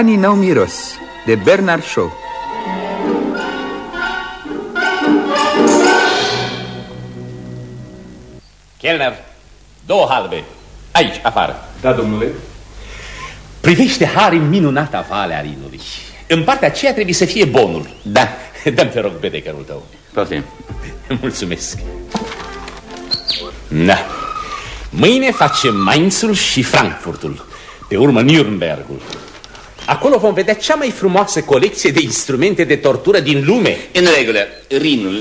Banii n-au miros, de Bernard Shaw. Chelner, 2 halbe. Aici, afară. Da, domnule. Privește, Harry, minunata vale a Rinului. În partea aceea trebuie să fie bonul. Da. Dă-mi, te rog, bedecărul tău. Poftim. Mulțumesc. Da. Mâine facem Mainzul și Frankfurtul. Pe urmă Nürnbergul. Acolo vom vedea cea mai frumoasă colecție de instrumente de tortură din lume. În regulă, Rinul.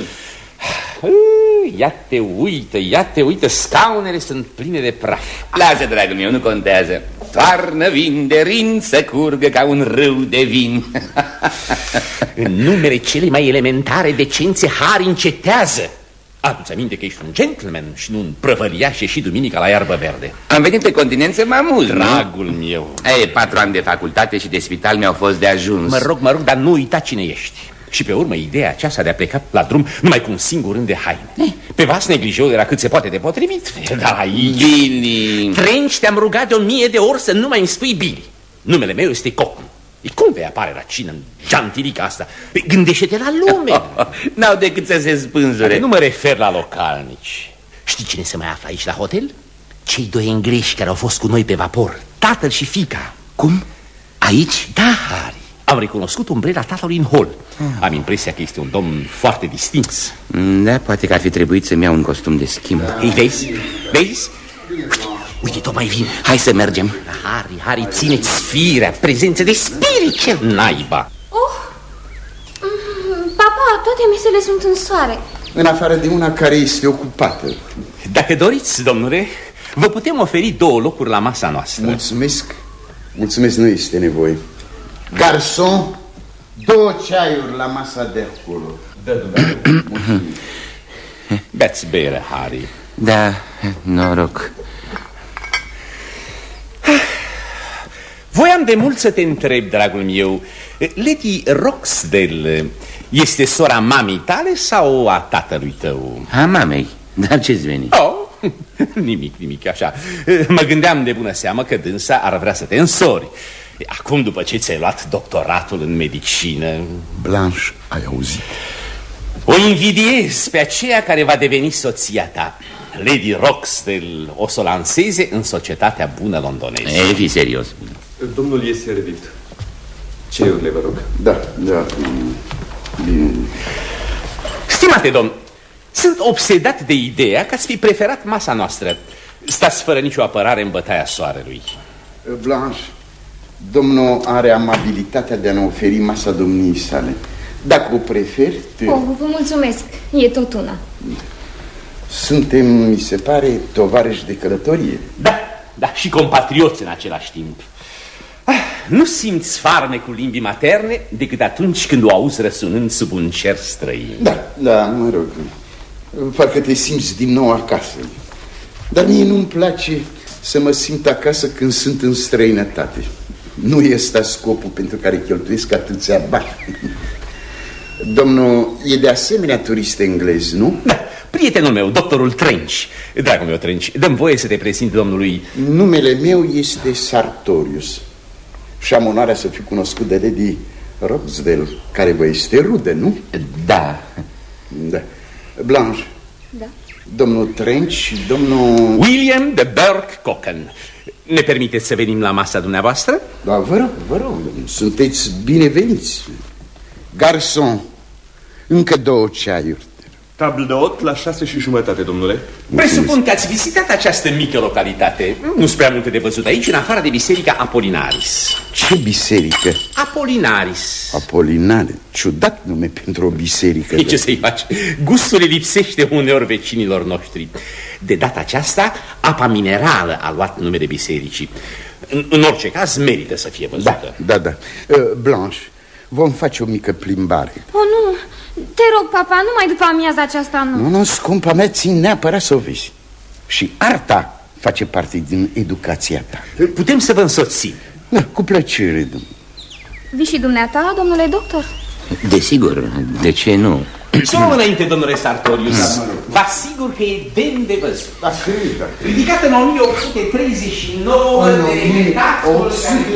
Ia te uită, scaunele sunt pline de praf. Lasă, dragul meu, nu contează. Toarnă vin de Rin să curgă ca un râu de vin. În numele cele mai elementare decențe, Harry, încetează. Adu-ți aminte că ești un gentleman și nu un prăvăliaș și duminica la iarbă verde. Am venit pe continent să mă amuz, dragul meu. 4 ani de facultate și de spital mi-au fost de ajuns. Mă rog, dar nu uita cine ești. Și pe urmă, ideea aceasta de a pleca la drum numai cu un singur rând de haine. Pe vas neglijeul era cât se poate de potrivit. Dar aici... Billy! Trenci, te-am rugat de 1000 de ori să nu mai îmi spui Billy. Numele meu este Cockney. Cum vei apare la cină în jantilica asta? Gândește-te la lume. N-au decât să se spânzure. Nu mă refer la localnici. Știi cine se mai află aici la hotel? Cei 2 englezi care au fost cu noi pe vapor, tatăl și fiica. Cum? Aici? Da, Harry. Am recunoscut umbrela tatălui în hol. Am impresia că este un domn foarte distins. Da, poate că ar fi trebuit să-mi iau un costum de schimb. Ei, vezi? Vezi? Uite, tot mai vin. Hai să mergem. Harry, țineți firea, prezență de spirit, ce naiba. Papa, toate mesele sunt în soare. În afară de una care este ocupată. Dacă doriți, domnule, vă putem oferi 2 locuri la masa noastră. Mulțumesc, nu este nevoie. Garson, 2 ceaiuri la masa de acolo. Da, domnule. Beți bere, Harry. Da, noroc. Voiam de mult să te întreb, dragul meu, Lady Roxdale este sora mamei tale sau a tatălui tău? A mamei, dar ce-ți veni? Nimic, așa. Mă gândeam de bună seamă că dânsa ar vrea să te însori. Acum, după ce ți-ai luat doctoratul în medicină... Blanche, ai auzit? O invidiez pe aceea care va deveni soția ta. Lady Roxdale o să o lanseze în societatea bună londoneză. Ei, fi serios. Domnul e servit. Ceiurile, vă rog. Da. Bine. Stimate domn, sunt obsedat de ideea că ați fi preferat masa noastră. Stați fără nicio apărare în bătaia soarelui. Blanche, domnul are amabilitatea de a ne oferi masa domniei sale. Dacă o preferi... Vă mulțumesc, e tot una. Suntem, mi se pare, tovarăși de călătorie. Da, și compatrioți în același timp. Nu simți farmecul limbii materne decât atunci când o auzi răsunând sub un cer străin. Da, mă rog. Parcă te simți din nou acasă. Dar mie nu-mi place să mă simt acasă când sunt în străinătate. Nu este scopul pentru care cheltuiesc atâția bani. Domnul e de asemenea turist englez, nu? Da, prietenul meu, doctorul Trench. Dragul meu, Trench, dă-mi voie să te prezint domnului... Numele meu este Sartorius și am onoarea să fiu cunoscut de Lady Roxdale, care vă este rudă, nu? Da. Blanche. Da. Domnul Trench și domnul... William de Burke Cocken. Ne permiteți să venim la masa dumneavoastră? Da, vă rog, sunteți bineveniți. Garson, încă 2 ceaiuri. Table d'hôte la 6:30, domnule. Presupun că ați vizitat această mică localitate. Nu-s prea multe de văzut aici, în afară de biserica Apolinaris. Ce biserică? Apolinaris. Apolinare, ciudat nume pentru o biserică. Ce să-i faci? Gustul lipsește uneori vecinilor noștri. De data aceasta, apa minerală a luat numele bisericii. În orice caz, merită să fie văzută. Da. Blanche, vom face o mică plimbare. Nu, te rog, papa, numai după amiaza aceasta, nu. Nu, scumpa mea, țin neapărat să o vezi. Și arta face parte din educația ta. Putem să vă însoțim? Da, cu plăcere, domnule. Vii și dumneata, domnule doctor? Desigur, de ce nu? Să luăm înainte, domnule Sartorius. Vă asigur că e demn de văzut. Ridicată în 1839 de taxul.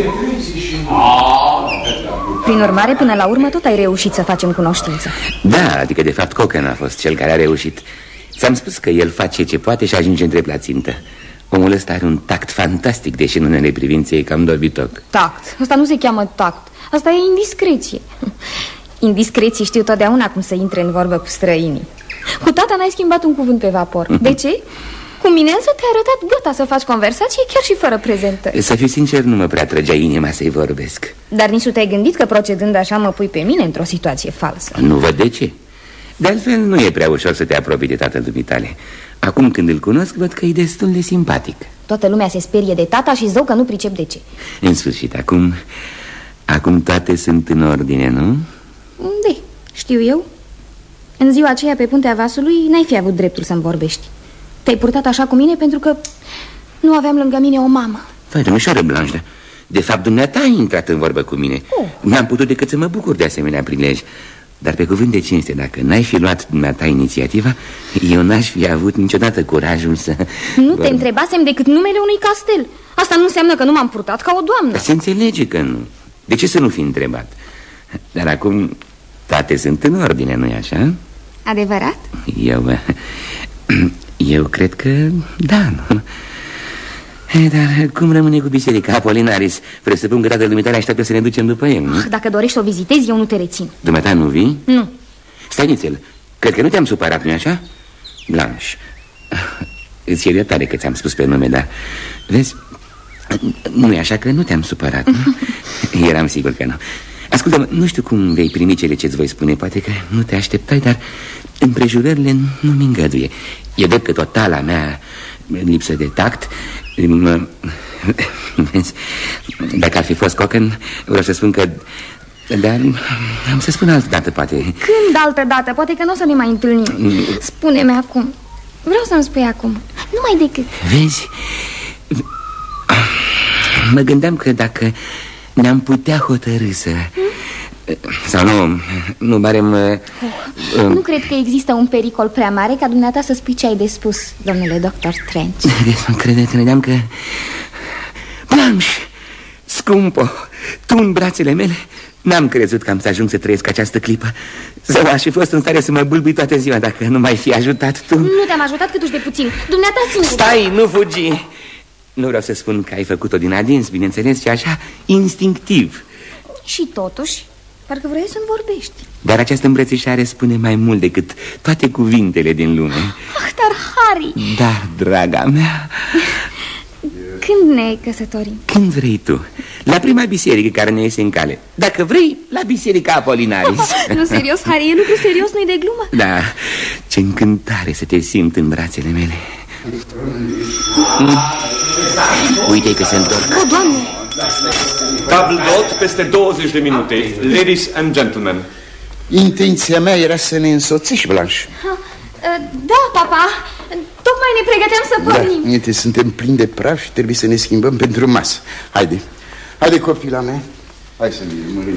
Prin urmare, până la urmă, tot ai reușit să facem cunoștință. Da, adică de fapt Cocken a fost cel care a reușit. Ți-am spus că el face ce poate și ajunge între la țintă. Omul ăsta are un tact fantastic, deși în unele privințe e cam dorbitoc. Tact? Asta nu se cheamă tact. Asta e indiscreție. Indiscreții știu totdeauna cum să intre în vorbă cu străinii. Cu tata n-ai schimbat un cuvânt pe vapor. De ce? Cu mine însă te-ai arătat gata să faci conversație chiar și fără prezentări. Să fiu sincer, nu mă prea trăgea inima să-i vorbesc. Dar nici nu te-ai gândit că procedând așa mă pui pe mine într-o situație falsă? Nu văd de ce. De altfel, nu e prea ușor să te apropii de tatăl dumitale. Acum când îl cunosc, văd că e destul de simpatic. Toată lumea se sperie de tata și zău că nu pricep de ce. În sfârșit, acum toate sunt în ordine, nu? De, știu eu. În ziua aceea pe Puntea Vasului n-ai fi avut dreptul să-mi vorbești. Te-ai purtat așa cu mine pentru că nu aveam lângă mine o mamă. Vai, domnișoară Blanche, de fapt dumneata ai intrat în vorbă cu mine. N-am putut decât să mă bucur de asemenea prilej. Dar pe cuvânt de cinste, dacă n-ai fi luat dumneata inițiativa, eu n-aș fi avut niciodată curajul să... Nu te întrebasem decât numele unui castel. Asta nu înseamnă că nu m-am purtat ca o doamnă. Se înțelege că nu. De ce să nu fi întrebat? Dar acum toate sunt în ordine, nu-i așa? Adevărat? Eu cred că da, nu? Dar cum rămâne cu biserica Apolinaris? Presupun că tatăl dumitale așteaptă să ne ducem după el, nu? Dacă dorești să o vizitezi, eu nu te rețin. Dumneata nu vii? Nu. Stai nițel, cred că nu te-am supărat, nu-i așa? Blanche, îți iert iertare că ți-am spus pe nume, dar vezi, nu-i așa că nu te-am supărat, nu? Eram sigur că nu. Ascultă-mă, nu știu cum vei primi cele ce-ți voi spune. Poate că nu te așteptai, dar împrejurările nu-mi îngăduie. E drept că totala mea lipsă de tact. Dacă ar fi fost Cocken, vreau să spun că... Dar am să spun altă dată, poate. Când altă dată? Poate că nu o să ne mai întâlnim. Spune-mi acum. Vreau să-mi spui acum. Numai decât. Vezi? Mă gândeam că dacă ne-am putea hotărî să... Sau nu barem... Nu cred că există un pericol prea mare ca dumneata să spui ce ai de spus, domnule doctor Trench. Credeam că... Blanche, scumpă, tu în brațele mele, n-am crezut că am să ajung să trăiesc această clipă. Să aș fi fost în stare să mă bâlbui toată ziua dacă nu m-ai fi ajutat tu. Nu te-am ajutat câtuși de puțin, dumneata singur. Stai, nu fugi. Nu vreau să spun că ai făcut-o din adins, bineînțeles, ci așa, instinctiv. Și totuși, parcă vrei să-mi vorbești. Dar această îmbrățișare spune mai mult decât toate cuvintele din lume. Ah, dar Harry... Da, draga mea... Când ne căsătorim? Când vrei tu. La prima biserică care ne iese în cale. Dacă vrei, la biserica Apolinaris. Nu, serios, Harry, e lucru serios, nu-i de glumă. Da, ce încântare să te simt în brațele mele. Uite că se întorc. O, Doamne! Table d'hôte peste 20 de minute. Ladies and gentlemen. Intenția mea era să ne însoțești, Blanche. Da, papa. Tocmai ne pregăteam să pornim. Uite, suntem plini de praf și trebuie să ne schimbăm pentru masă. Haide, copila mea. Hai să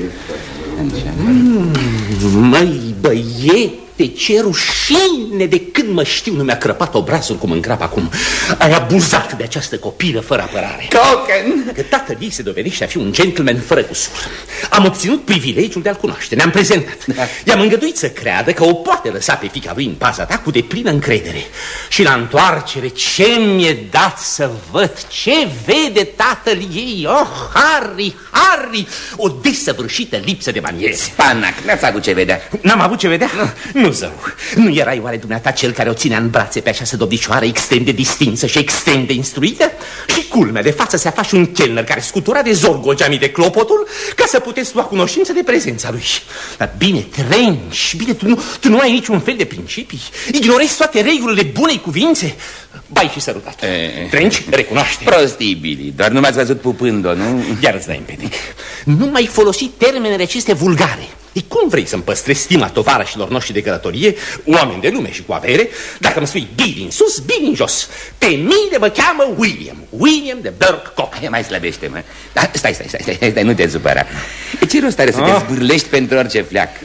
Măi, băiete, ce rușine! De când mă știu nu mi-a crăpat obrazul cum încrap acum. Ai abuzat de această copilă fără apărare. Cocken! Că tatăl ei se dovedește a fi un gentleman fără cusur. Am obținut privilegiul de a-l cunoaște, ne-am prezentat. I-am îngăduit să creadă că o poate lăsa pe fiica lui în paza ta cu deplină încredere. Și la întoarcere, ce mi-e dat să văd, ce vede tatăl ei. Oh, Harry, o desăvârșită lipsă de maniere. Spanac, n-ați avut ce vedea. N-am avut ce vedea? Nu, zău. Nu erai oare dumneata cel care o ținea în brațe pe această domnișoară extrem de distinsă și extrem de instruită? Și culmea, de față se afla și un chelner care scutura de zorgo geamii de clopotul ca să puteți lua cunoștință de prezența lui. Dar bine, Trench, bine, tu nu ai niciun fel de principii? Ignorezi toate regulile bunei cuvințe? Bai și sărutat. Trench, recunoaște. Prostii, Billy, doar nu m-ați văzut pupând-o, nu? Iar îți dai împedec. Nu mai folosi termenele acestea vulgare. E cum vrei să-mi păstrezi stima tovarășilor noștri de călătorie, oameni de lume și cu avere, dacă îmi spui Billy în sus, Billy în jos? Pe mine mă cheamă William de Burke Cock. Mai slăbește-mă. Stai, nu te supăra. Ce rost are să te zbârlești pentru orice fleac?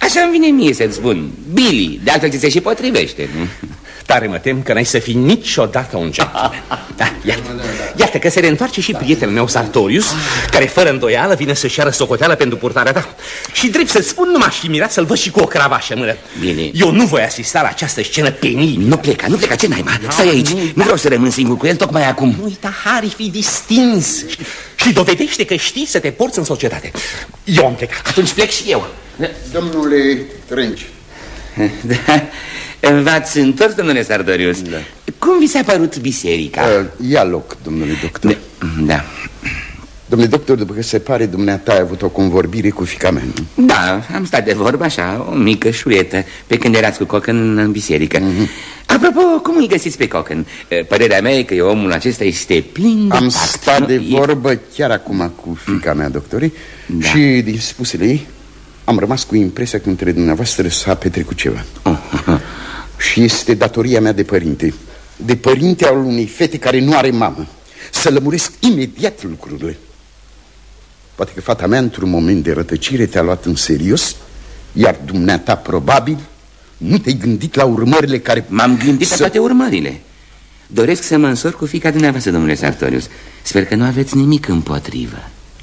Așa îmi vine mie să-ți spun. Billy, de altfel ți se și potrivește, nu? Tare mă tem că n-ai să fii niciodată un gentleman. Da, iată că se reîntoarce și prietenul meu Sartorius, care fără îndoială vine să-și ceară socoteală pentru purtarea ta. Și drept să spun, nu m-aș fi mirat să-l văd și cu o cravașă în mână. Bine. Eu nu voi asista la această scenă penibilă. Nu pleca, ce n-ai, stai aici. Nu vreau să rămân singur cu el tocmai acum. Nu uita, Harry, fii distins și dovedește că știi să te porți în societate. Eu am plecat. Atunci plec și eu. Domnule Trenci. Da. V-ați întors, domnule Sartorius? Da. Cum vi s-a părut biserica? Ia loc, domnule doctor. Da. Domnule doctor, după că se pare, dumneata ai avut o convorbire cu fiica mea, nu? Da, am stat de vorbă așa, o mică șuietă, pe când erați cu Cocken în biserică. Apropo, cum îl găsiți pe Cocken? Părerea mea e că omul acesta este plin de Am tact, stat de vorbă chiar acum cu fiica mea, doctorii, și din spusele ei am rămas cu impresia că între dumneavoastră s-a petrecut ceva. Și este datoria mea de părinte, de părinte al unei fete care nu are mamă, să lămuresc imediat lucrurile. Poate că fata mea într-un moment de rătăcire te-a luat în serios, iar dumneata probabil nu te-ai gândit la urmările care... M-am gândit la toate urmările. Doresc să mă însor cu fiica dumneavoastră, domnule Sartorius. Sper că nu aveți nimic împotrivă.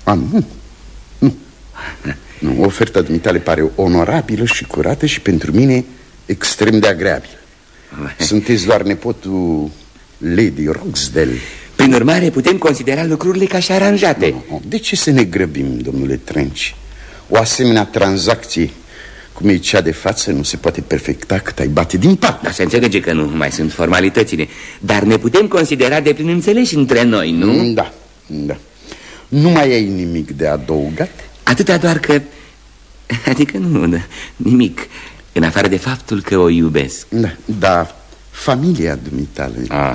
Nu, oferta dumitale pare onorabilă și curată și pentru mine extrem de agreabilă. Sunteți doar nepotul Lady Roxdale. Prin urmare, putem considera lucrurile ca și aranjate. De ce să ne grăbim, domnule Trenci? O asemenea tranzacție cum e cea de față nu se poate perfecta cât ai bate din pat. Dar se înțelege că nu mai sunt formalitățile. Dar ne putem considera de plin înțeleși între noi, nu? Da. Nu mai ai nimic de adăugat? Atâta doar că... Adică nu, nimic. În afară de faptul că o iubesc. Da, familia dumitale.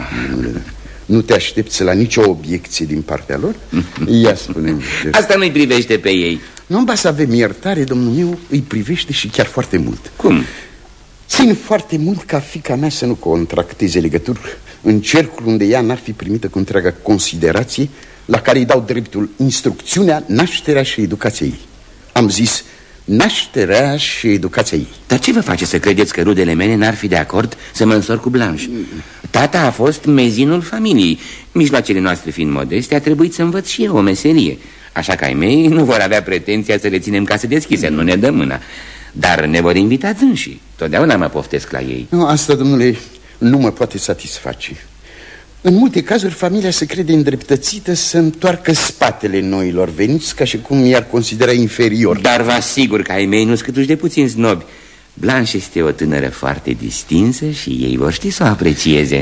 Nu te aștepți la nicio obiecție din partea lor? Ia spune-mi. Asta nu-i privește pe ei. Nu ba să avem iertare, domnul meu, îi privește și chiar foarte mult. Cum? Țin foarte mult ca fiica mea să nu contracteze legături în cercul unde ea n-ar fi primită cu întreaga considerație, la care îi dau dreptul instrucțiunea, nașterea și educația ei. Am zis nașterea și educația ei. Dar ce vă face să credeți că rudele mele n-ar fi de acord să mă însor cu Blanche? Tata a fost mezinul familiei. Mijloacele noastre fiind modeste, a trebuit să învăț și eu o meserie. Așa că ai mei nu vor avea pretenția să le ținem case deschise, nu ne dă mâna. Dar ne vor invita dânsii. Totdeauna mă poftesc la ei. Nu, asta, domnule, nu mă poate satisface. În multe cazuri, familia se crede îndreptățită să întoarcă spatele noilor veniți, ca și cum i-ar considera inferior. Dar vă asigur că ai mei nu-s câtuși de puțin snobi. Blanche este o tânără foarte distinsă și ei vor ști să o aprecieze.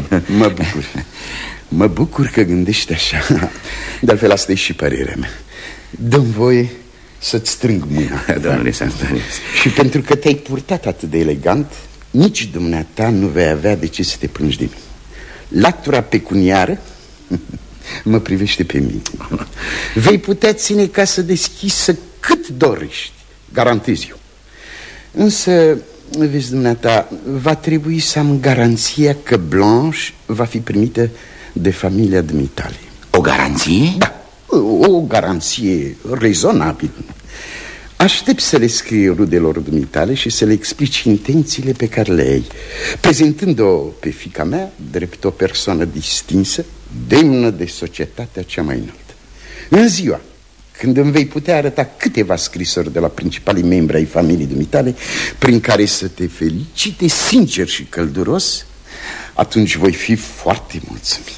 Mă bucur că gândești așa. De altfel, asta e și părerea mea. Dă-mi voie să-ți strâng mâna. Domnule Sartorius. Și pentru că te-ai purtat atât de elegant, nici dumneata nu vei avea de ce să te plângi de mine. Latura pecuniară mă privește pe mine. Vei putea ține casă deschisă cât dorești, garantez eu. Însă, vezi, dumneata, va trebui să am garanția că Blanche va fi primită de familia dumitale. O garanție? Da, o garanție rezonabilă. Aștept să le scrie rudelor dumitale și să le explici intențiile pe care le ai, prezentând-o pe fiica mea drept o persoană distinsă, demnă de societatea cea mai înaltă. În ziua când îmi vei putea arăta câteva scrisori de la principalii membri ai familiei dumitale, prin care să te felicite sincer și călduros, atunci voi fi foarte mulțumit.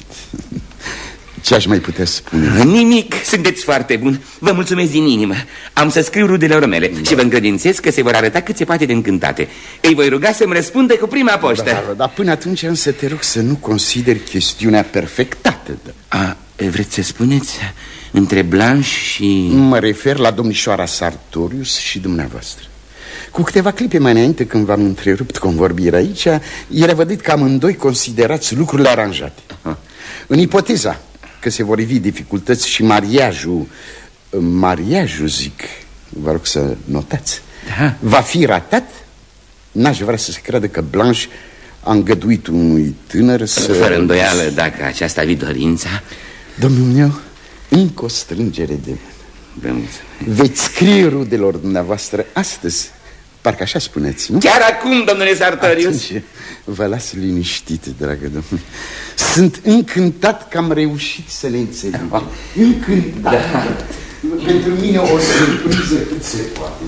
Ce aș mai putea spune? Nimic, sunteți foarte bun. Vă mulțumesc din inimă. Am să scriu rudelor mele și vă încredințez că se vor arăta cât se poate de încântate. Îi voi ruga să-mi răspundă cu prima poștă. Dar până atunci însă te rog să nu consideri chestiunea perfectată. Vreți să spuneți între Blanche și... Mă refer la domnișoara Sartorius și dumneavoastră. Cu câteva clipe mai înainte, când v-am întrerupt convorbirea aici, era vădit că amândoi considerați lucrurile aranjate. În ipoteza că se vor ivi dificultăți și mariajul, zic, vă rog să notați, va fi ratat, n-aș vrea să se creadă că Blanche a îngăduit unui tânăr să... Fără îndoială, dacă aceasta vi dorința... Domnul meu, încă o strângere de mână. Veți scrie rudelor dumneavoastră astăzi Parcă așa spuneți, nu? Chiar acum, domnule Sartorius. Atunci, vă las liniștit, dragă domnule. Sunt încântat că am reușit să le înțeleg. Încântat. Da. Pentru mine o surpriză cât se poate.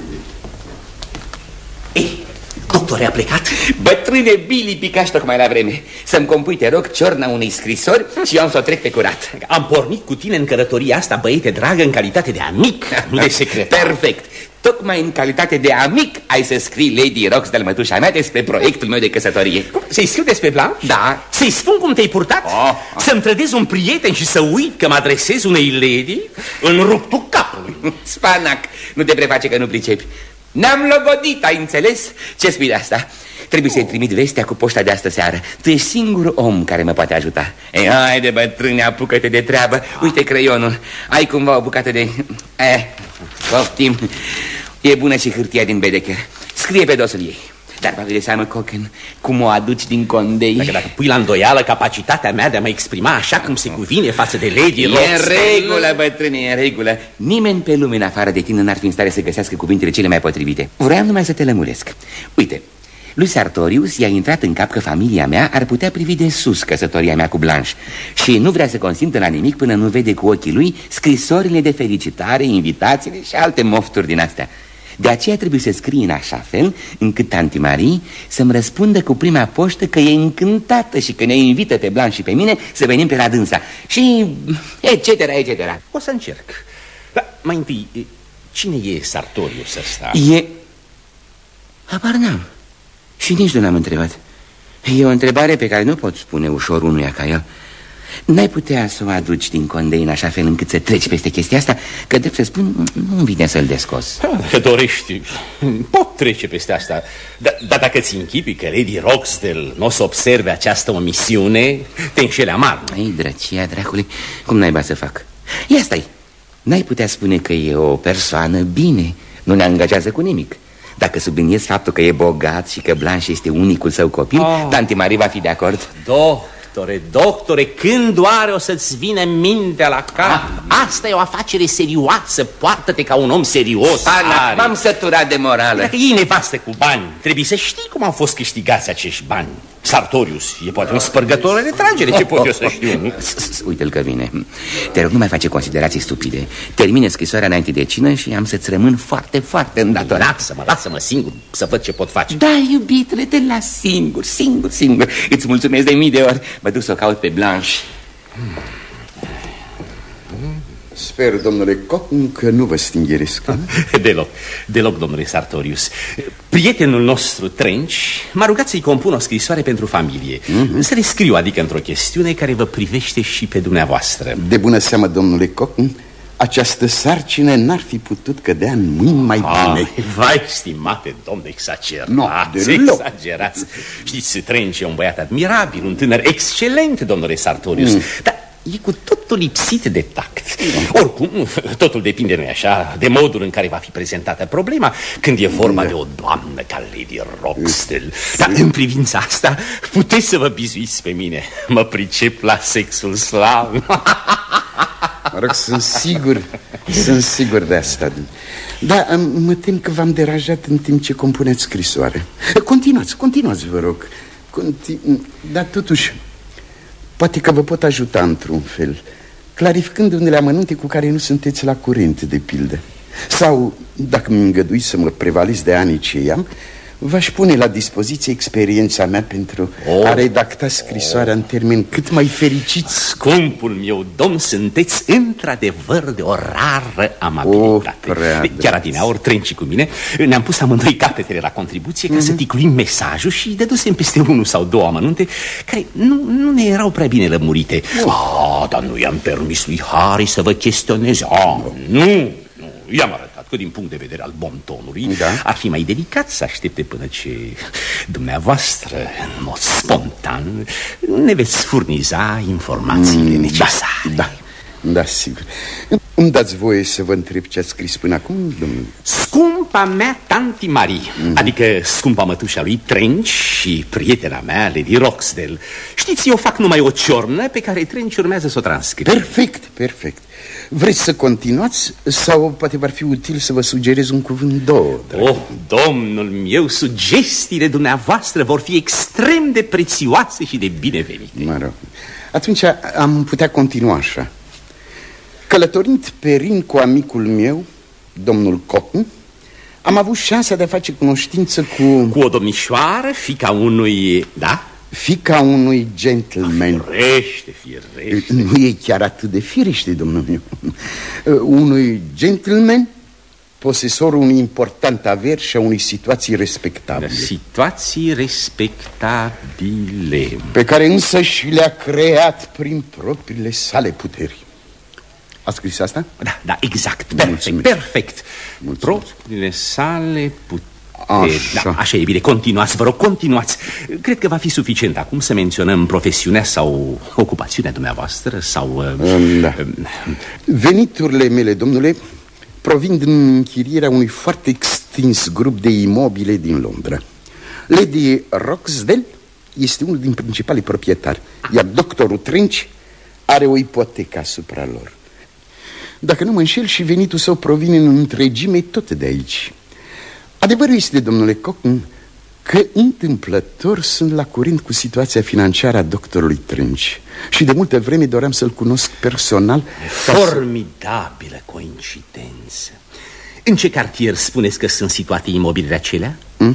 Ei, doctore, a plecat? Bătrâne Billy, picași tocmai la vreme. Să-mi compui, te rog, ciorna unei scrisori și eu am să o trec pe curat. Am pornit cu tine în călătoria asta, băiete dragă, în calitate de amic, nu de secretar. Perfect. Tocmai în calitate de amic ai să scrii Lady Roxdale, mătușa mea, despre proiectul meu de căsătorie. Să-i scriu despre Blanche? Da. Să-i spun cum te-ai purtat? Să-mi trădez un prieten și să uit că mă adresez unei lady în ruptul capului. Spanac, nu te preface că nu pricepi. Ne-am logodit, ai înțeles? Ce spui de asta? Trebuie să-i trimit vestea cu poșta de astă seară. Tu ești singurul om care mă poate ajuta. Ei, haide, bătrâne, apucă-te de treabă. Uite creionul. Ai cumva o bucată de... poftim. E bună și hârtia din Bedecker. Scrie pe dosul ei. Dar băi de seamă, Cocken, cum o aduci din Condei? Dacă pui la îndoială capacitatea mea de a mă exprima așa cum se cuvine față de Lady Roxdale... E în regulă, bătrâne, e în regulă. Nimeni pe lume în afară de tine n-ar fi în stare să găsească cuvintele cele mai potrivite. Vreau numai să te lămuresc. Uite, lui Sartorius i-a intrat în cap că familia mea ar putea privi de sus căsătoria mea cu Blanche și nu vrea să consimtă la nimic până nu vede cu ochii lui scrisorile de felicitare, invitațiile și alte mofturi din astea. De aceea trebuie să scrii în așa fel încât tanti Marie să-mi răspundă cu prima poștă că e încântată și că ne invită pe Blanche și pe mine să venim pe la dânsa. Și etc, etc. O să încerc. Dar mai întâi, cine e Sartorius ăsta? E... Habar n-am. Și nici nu l-am întrebat. E o întrebare pe care nu pot spune ușor unuia ca el. N-ai putea să o aduci din Condei în așa fel încât să treci peste chestia asta? Că, drept să spun, nu-mi vine să-l descos. Dacă dorești, pot trece peste asta. Dar dacă ți închipui că Lady Roxdale nu o să observe această omisiune, te înșeli amar. Ei, drăcia, dracului, cum naiba să fac? Ia stai, n-ai putea spune că e o persoană bine, nu ne angajează cu nimic. Dacă subliniez faptul că e bogat și că Blanche este unicul său copil, tanti Marie va fi de acord. Doctore, când oare o să-ți vină mintea la cap? Asta e o afacere serioasă, poartă-te ca un om serios. M-am săturat de morală. Dacă iei nevastă cu bani, trebuie să știi cum au fost câștigați acești bani. Sartorius e poate un spărgător în retragere, ce pot eu să știu? Uite-l că vine. Te rog, nu mai face considerații stupide. Termine scrisoarea înainte de cină și am să-ți rămân foarte, foarte îndatorat. Lasă-mă singur să văd ce pot face. Da, iubitele, te las singur. Îți mulțumesc de mii de ori. Mă duc să o caut pe Blanche. Sper, domnule Cocken, că nu vă stingheresc. Deloc, domnule Sartorius. Prietenul nostru, Trench, m-a rugat să-i compun o scrisoare pentru familie. Să le scriu, adică într-o chestiune care vă privește și pe dumneavoastră. De bună seamă, domnule Cocken, această sarcină n-ar fi putut cădea în mâini mai bune. Vai, stimate domn, exagerați. Exagerați. Știți, Trench e un băiat admirabil, un tânăr excelent, domnule Sartorius. Dar e cu totul lipsit de tact. Oricum, totul depinde, nu-i așa, de modul în care va fi prezentată problema când e vorba de o doamnă ca Lady Roxdale. Dar în privința asta puteți să vă bizuiți pe mine. Mă pricep la sexul slav. Mă rog, sunt sigur de asta. Da, mă tem că v-am deranjat în timp ce compuneți scrisoare. Continuați, vă rog. Dar totuși, poate că vă pot ajuta într-un fel, clarificând unele amănunte cu care nu sunteți la curent, de pildă. Sau, dacă mi îngăduiți să mă prevaliți de anii ce am, v-aș pune la dispoziție experiența mea pentru a redacta scrisoarea în termeni cât mai fericiți. Scumpul meu domn, sunteți într-adevăr de o rară amabilitate. Chiar adineauri, Trenci cu mine ne-am pus amândoi capetele la contribuție ca să ticluim mesajul și dădusem peste unul sau două amănunte care nu ne erau prea bine lămurite. Dar nu i-am permis lui Harry să vă chestioneze. Nu, i-am arătat că din punct de vedere al bontonului ar fi mai delicat să aștepte până ce dumneavoastră, în mod spontan, ne veți furniza informațiile necesare. Da, sigur. Îmi dați voie să vă întreb ce ați scris până acum, domnule? Scumpa mea tanti Marie, adică scumpa mătușa lui Trench și prietena mea, Lady Roxdale. Știți, eu fac numai o ciornă pe care Trench urmează să o transcrie. Perfect, perfect. Vreți să continuați sau poate v-ar fi util să vă sugerez un cuvânt, două? Oh, domnul meu, sugestiile dumneavoastră vor fi extrem de prețioase și de binevenite. Mă rog. Atunci am putea continua așa. Călătorind pe Rin cu amicul meu, domnul Cotton, am avut șansa de a face cunoștință cu o domnișoară, fiica unui... Da? Fiica unui gentleman. Firește. Nu e chiar atât de firește, domnul meu. Unui gentleman, posesorul unui important aver și a unei situații respectabile. Situații respectabile. Pe care însă și le-a creat prin propriile sale puteri. A scris asta? Da, exact, perfect. Propriile sale puteri. Așa. Da, așa e bine, continuați, vă rog, continuați. Cred că va fi suficient acum să menționăm profesiunea sau ocupațiunea dumneavoastră sau... Da. Veniturile mele, domnule, provin din închirierea unui foarte extins grup de imobile din Londra. Lady Roxdale este unul din principalii proprietari, iar doctorul Trench are o ipotecă asupra lor. Dacă nu mă înșel, și venitul său provine în întregime tot de aici. Adevărul este, domnule Cotton, că întâmplător sunt la curent cu situația financiară a doctorului Trench și de multă vreme doream să-l cunosc personal. Formidabilă coincidență. În ce cartier spuneți că sunt situate imobilele acelea?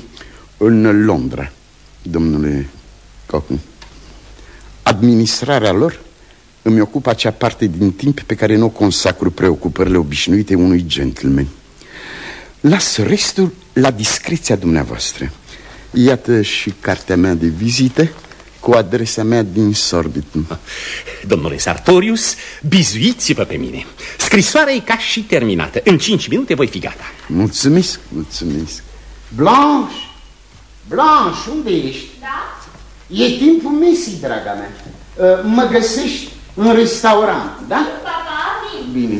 În Londra, domnule Cotton. Administrarea lor îmi ocupă acea parte din timp pe care nu o consacru preocupările obișnuite unui gentleman. Las restul la discreția dumneavoastră. Iată și cartea mea de vizită cu adresa mea din Surbiton. Domnule Sartorius, bizuiți-vă pe mine. Scrisoarea e ca și terminată. În 5 minute voi fi gata. Mulțumesc. Blanche, unde ești? Da? E timpul mesii, draga mea. Mă găsești în restaurant, da? Papa, Bine.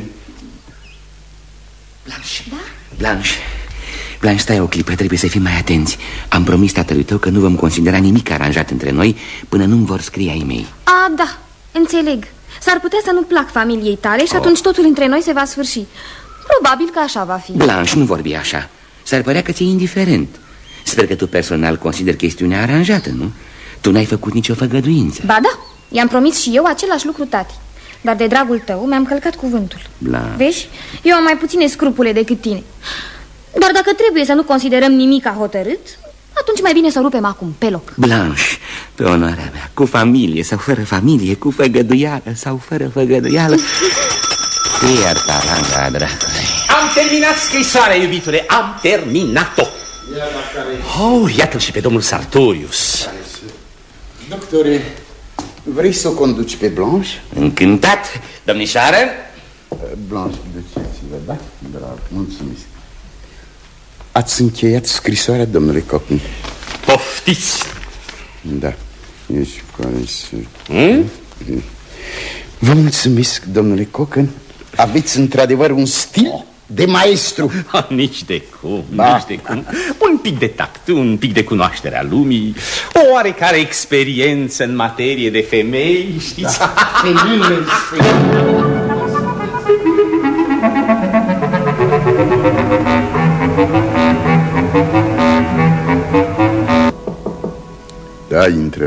Blanche, stai o clipă, trebuie să fim mai atenți. Am promis tatălui tău că nu vom considera nimic aranjat între noi până nu-mi vor scrie ai mei. Da, înțeleg. S-ar putea să nu plac familiei tale și atunci totul între noi se va sfârși. Probabil că așa va fi. Blanche, nu vorbi așa. S-ar părea că ți-e indiferent. Sper că tu personal consideri chestiunea aranjată, nu? Tu n-ai făcut nicio făgăduință. Ba da, i-am promis și eu același lucru, tati. Dar de dragul tău mi-am călcat cuvântul. Vezi? Eu am mai puține scrupule decât tine. Dar dacă trebuie să nu considerăm nimic a hotărât, atunci mai bine să rupem acum, pe loc. Blanche, pe onoarea mea, cu familie sau fără familie, cu făgăduială sau fără făgăduială, te ierta, dragului. Am terminat scrisoarea, iubitule, am terminat-o. Iată-l și pe domnul Sartorius. Doctore, vrei să o conduci pe Blanche? Încântat, domnișoară. Blanche, duceți-vă, da? Bravo, mulțumesc. Ați încheiat scrisoarea, domnule Cotton? Poftiți. Da, ești care să... Vă mulțumesc, domnule Cotton. Aveți într-adevăr un stil de maestru. Nici de cum. Un pic de tact, un pic de cunoaștere a lumii, o oarecare experiență în materie de femei, știți? Da. Femeile. Da, intră.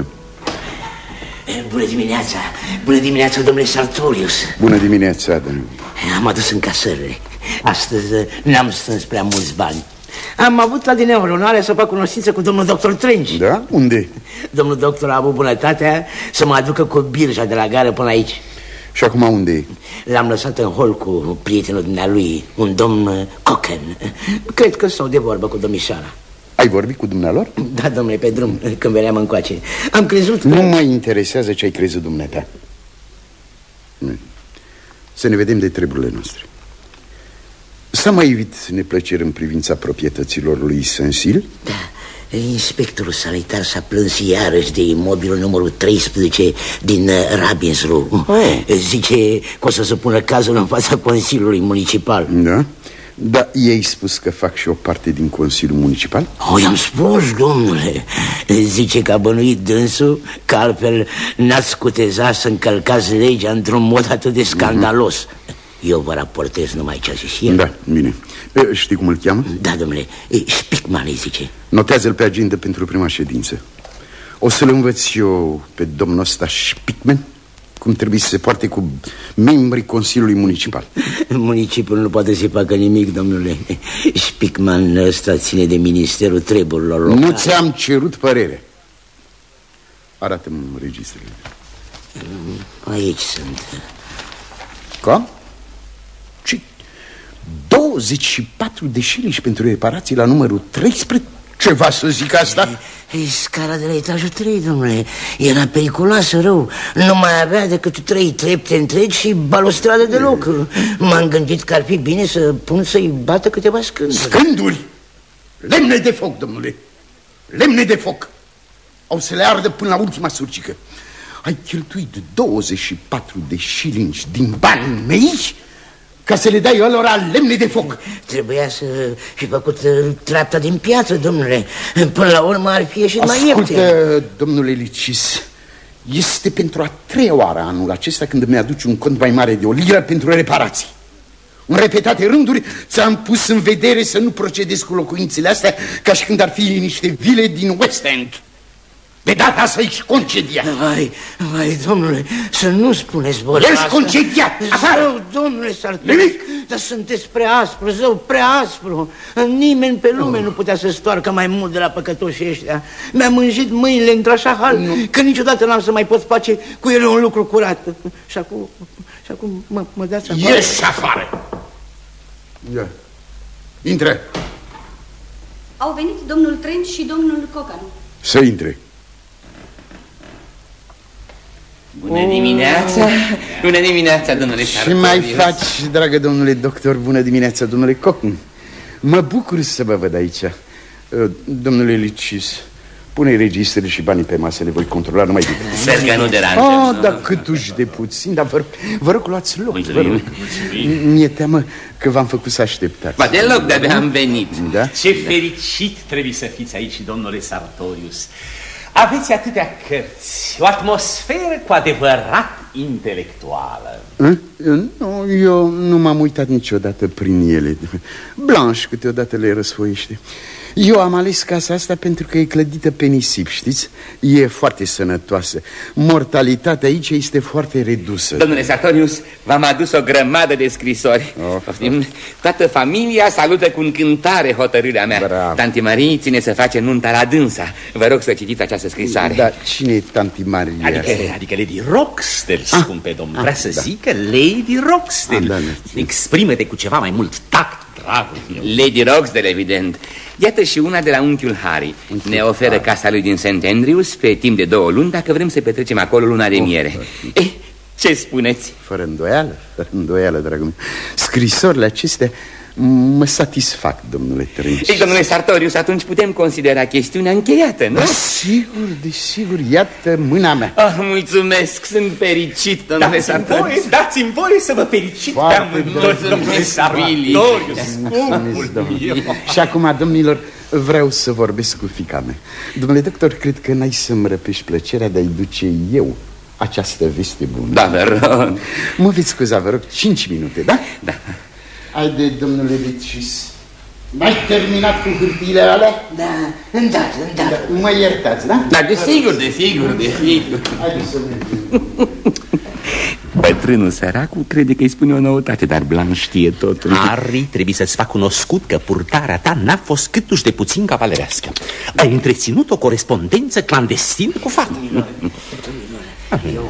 Bună dimineața, domnule Sartorius. Bună dimineața, Adam. Am adus încasările. Astăzi n-am strâns prea mulți bani. Am avut la dineauri onoarea să fac cunoștință cu domnul doctor Trench. Da? Unde? Domnul doctor a avut bunătatea să mă aducă cu birja de la gară până aici. Și acum unde e? L-am lăsat în hol cu prietenul dumnealui, un domn Cocken. Cred că stau de vorbă cu domnișoara. Ai vorbit cu dumnealor? Da, domnule, pe drum, când veneam încoace. Am crezut că... Nu mă interesează ce ai crezut dumneata. Să ne vedem de treburile noastre. S-a mai evit neplăceri în privința proprietăților lui Sensil? Da, Inspectorul sanitar s-a plâns iarăși de imobilul numărul 13 din Rabinsru. Zice că o să se pună cazul în fața Consiliului Municipal. Da? Dar i-ai spus că fac și o parte din Consiliul Municipal? I-am spus, domnule. Zice că a bănuit dânsul că altfel n-ați scuteza să încălcați legea într-un mod atât de scandalos. Eu vă raportez numai ce a zis el. Da, bine. Știi cum îl cheamă? Da, domnule, Spickman îi zice. Notează-l pe agenda pentru prima ședință. O să-l învăț eu pe domnul ăsta Spickman cum trebuie să se poarte cu membrii Consiliului Municipal. Municipiul nu poate să facă nimic, domnule. Spickman ăsta ține de Ministerul Treburilor Locale. Nu ți-am cerut părere. Arată-mi registrele. Aici sunt. Cum? 24 de șiliși pentru reparații la numărul 13? Ceva să zic asta? Scara de la etajul 3, domnule. Era periculoasă rău. Nu mai avea decât 3 trepte întregi și balustradă deloc. M-am gândit că ar fi bine să pun să-i bată câteva scânduri. Scânduri? Lemne de foc, domnule. Lemne de foc. Au să le ardă până la ultima surcică. Ai cheltuit 24 de șilingi din banii mei ca să le dai alora lemne de foc. Trebuia să fi făcut treapta din piață, domnule. Până la urmă ar fi ieșit mai ieftin. Ascultă, domnule Licis, este pentru a 3-a oară anul acesta când îmi aduce un cont mai mare de 1 liră pentru reparații. În repetate rânduri ți-am pus în vedere să nu procedezi cu locuințele astea ca și când ar fi niște vile din West End. De data asta ești concediat. Vai, domnule, să nu spuneți vorba asta. Ești concediat. Zău, domnule Sartorius, dar sunteți prea aspru, zău, prea aspru. Nimeni pe lume nu putea să stoarcă mai mult de la păcătoșii ăștia. Mi-am mânjit mâinile într-așa hal că niciodată n-am să mai pot face cu ele un lucru curat. Și acum mă dați afară. Ieși afară. Ia. Intră. Au venit domnul Trent și domnul Cocan. Să intre. Bună dimineața! Bună dimineața, domnule Sartorius. Ce mai faci, dragă domnule doctor? Bună dimineața, domnule Cocan. Mă bucur să vă văd aici. Domnule Licis, pune registrele și banii pe masă, le voi controla numai decât. Sper că nu deranjăm. Dar câtuși de puțin, dar vă rog, luați loc. Mi-e teamă că v-am făcut să așteptați. Ba deloc, de-abia am venit. Da? Ce fericit trebuie să fiți aici, domnule Sartorius. Aveți atâtea cărți, o atmosferă cu adevărat intelectuală. Nu, eu nu m-am uitat niciodată prin ele. Blanche câteodată le răsfoiește. Eu am ales casa asta pentru că e clădită pe nisip, știți? E foarte sănătoasă. Mortalitatea aici este foarte redusă. Domnule Sartorius, v-am adus o grămadă de scrisori. Toată familia salută cu încântare hotărârea mea. Bravo. Tanti Marie ține să face nunta la dânsa. Vă rog să citiți această scrisoare. Dar cine e tanti Maria? Adică Lady Roxtel, scumpe domn. Vrea să zică Lady Roxtel. Exprimă-te cu ceva mai mult tact, dragul meu. Lady Roxtel, evident. Iată și una de la unchiul Harry. Ne oferă casa lui din St. Andrews pe timp de 2 luni dacă vrem să petrecem acolo luna de miere. Ce spuneți? Fără îndoială, dragul meu. Scrisorile acestea mă satisfac, domnule Trenci. Ei, domnule Sartorius, atunci putem considera chestiunea încheiată, nu? Sigur, desigur, iată mâna mea. Mulțumesc, sunt fericit, domnule Sartorius. Dați-mi voie să vă felicit pe amândoi, domnule Sartorius, scumpul meu. Și acum, domnilor, vreau să vorbesc cu fiica mea. Domnule doctor, cred că n-ai să-mi răpești plăcerea de a-i duce eu această veste bună. Da, vă rog. Mă veți scuza, vă rog, 5 minute, da? Da. Haide, domnule Licis, n-ai terminat cu hârtiile alea? Da, îndată. Mă iertați, da? Da, desigur. Haide să mergem. Bătrânul săracul crede că îi spune o noutate, dar Blanche știe totul. Harry, trebuie să-ți fac cunoscut că purtarea ta n-a fost câtuși de puțin cavalerească. Ai întreținut o corespondență clandestină cu fata. Eu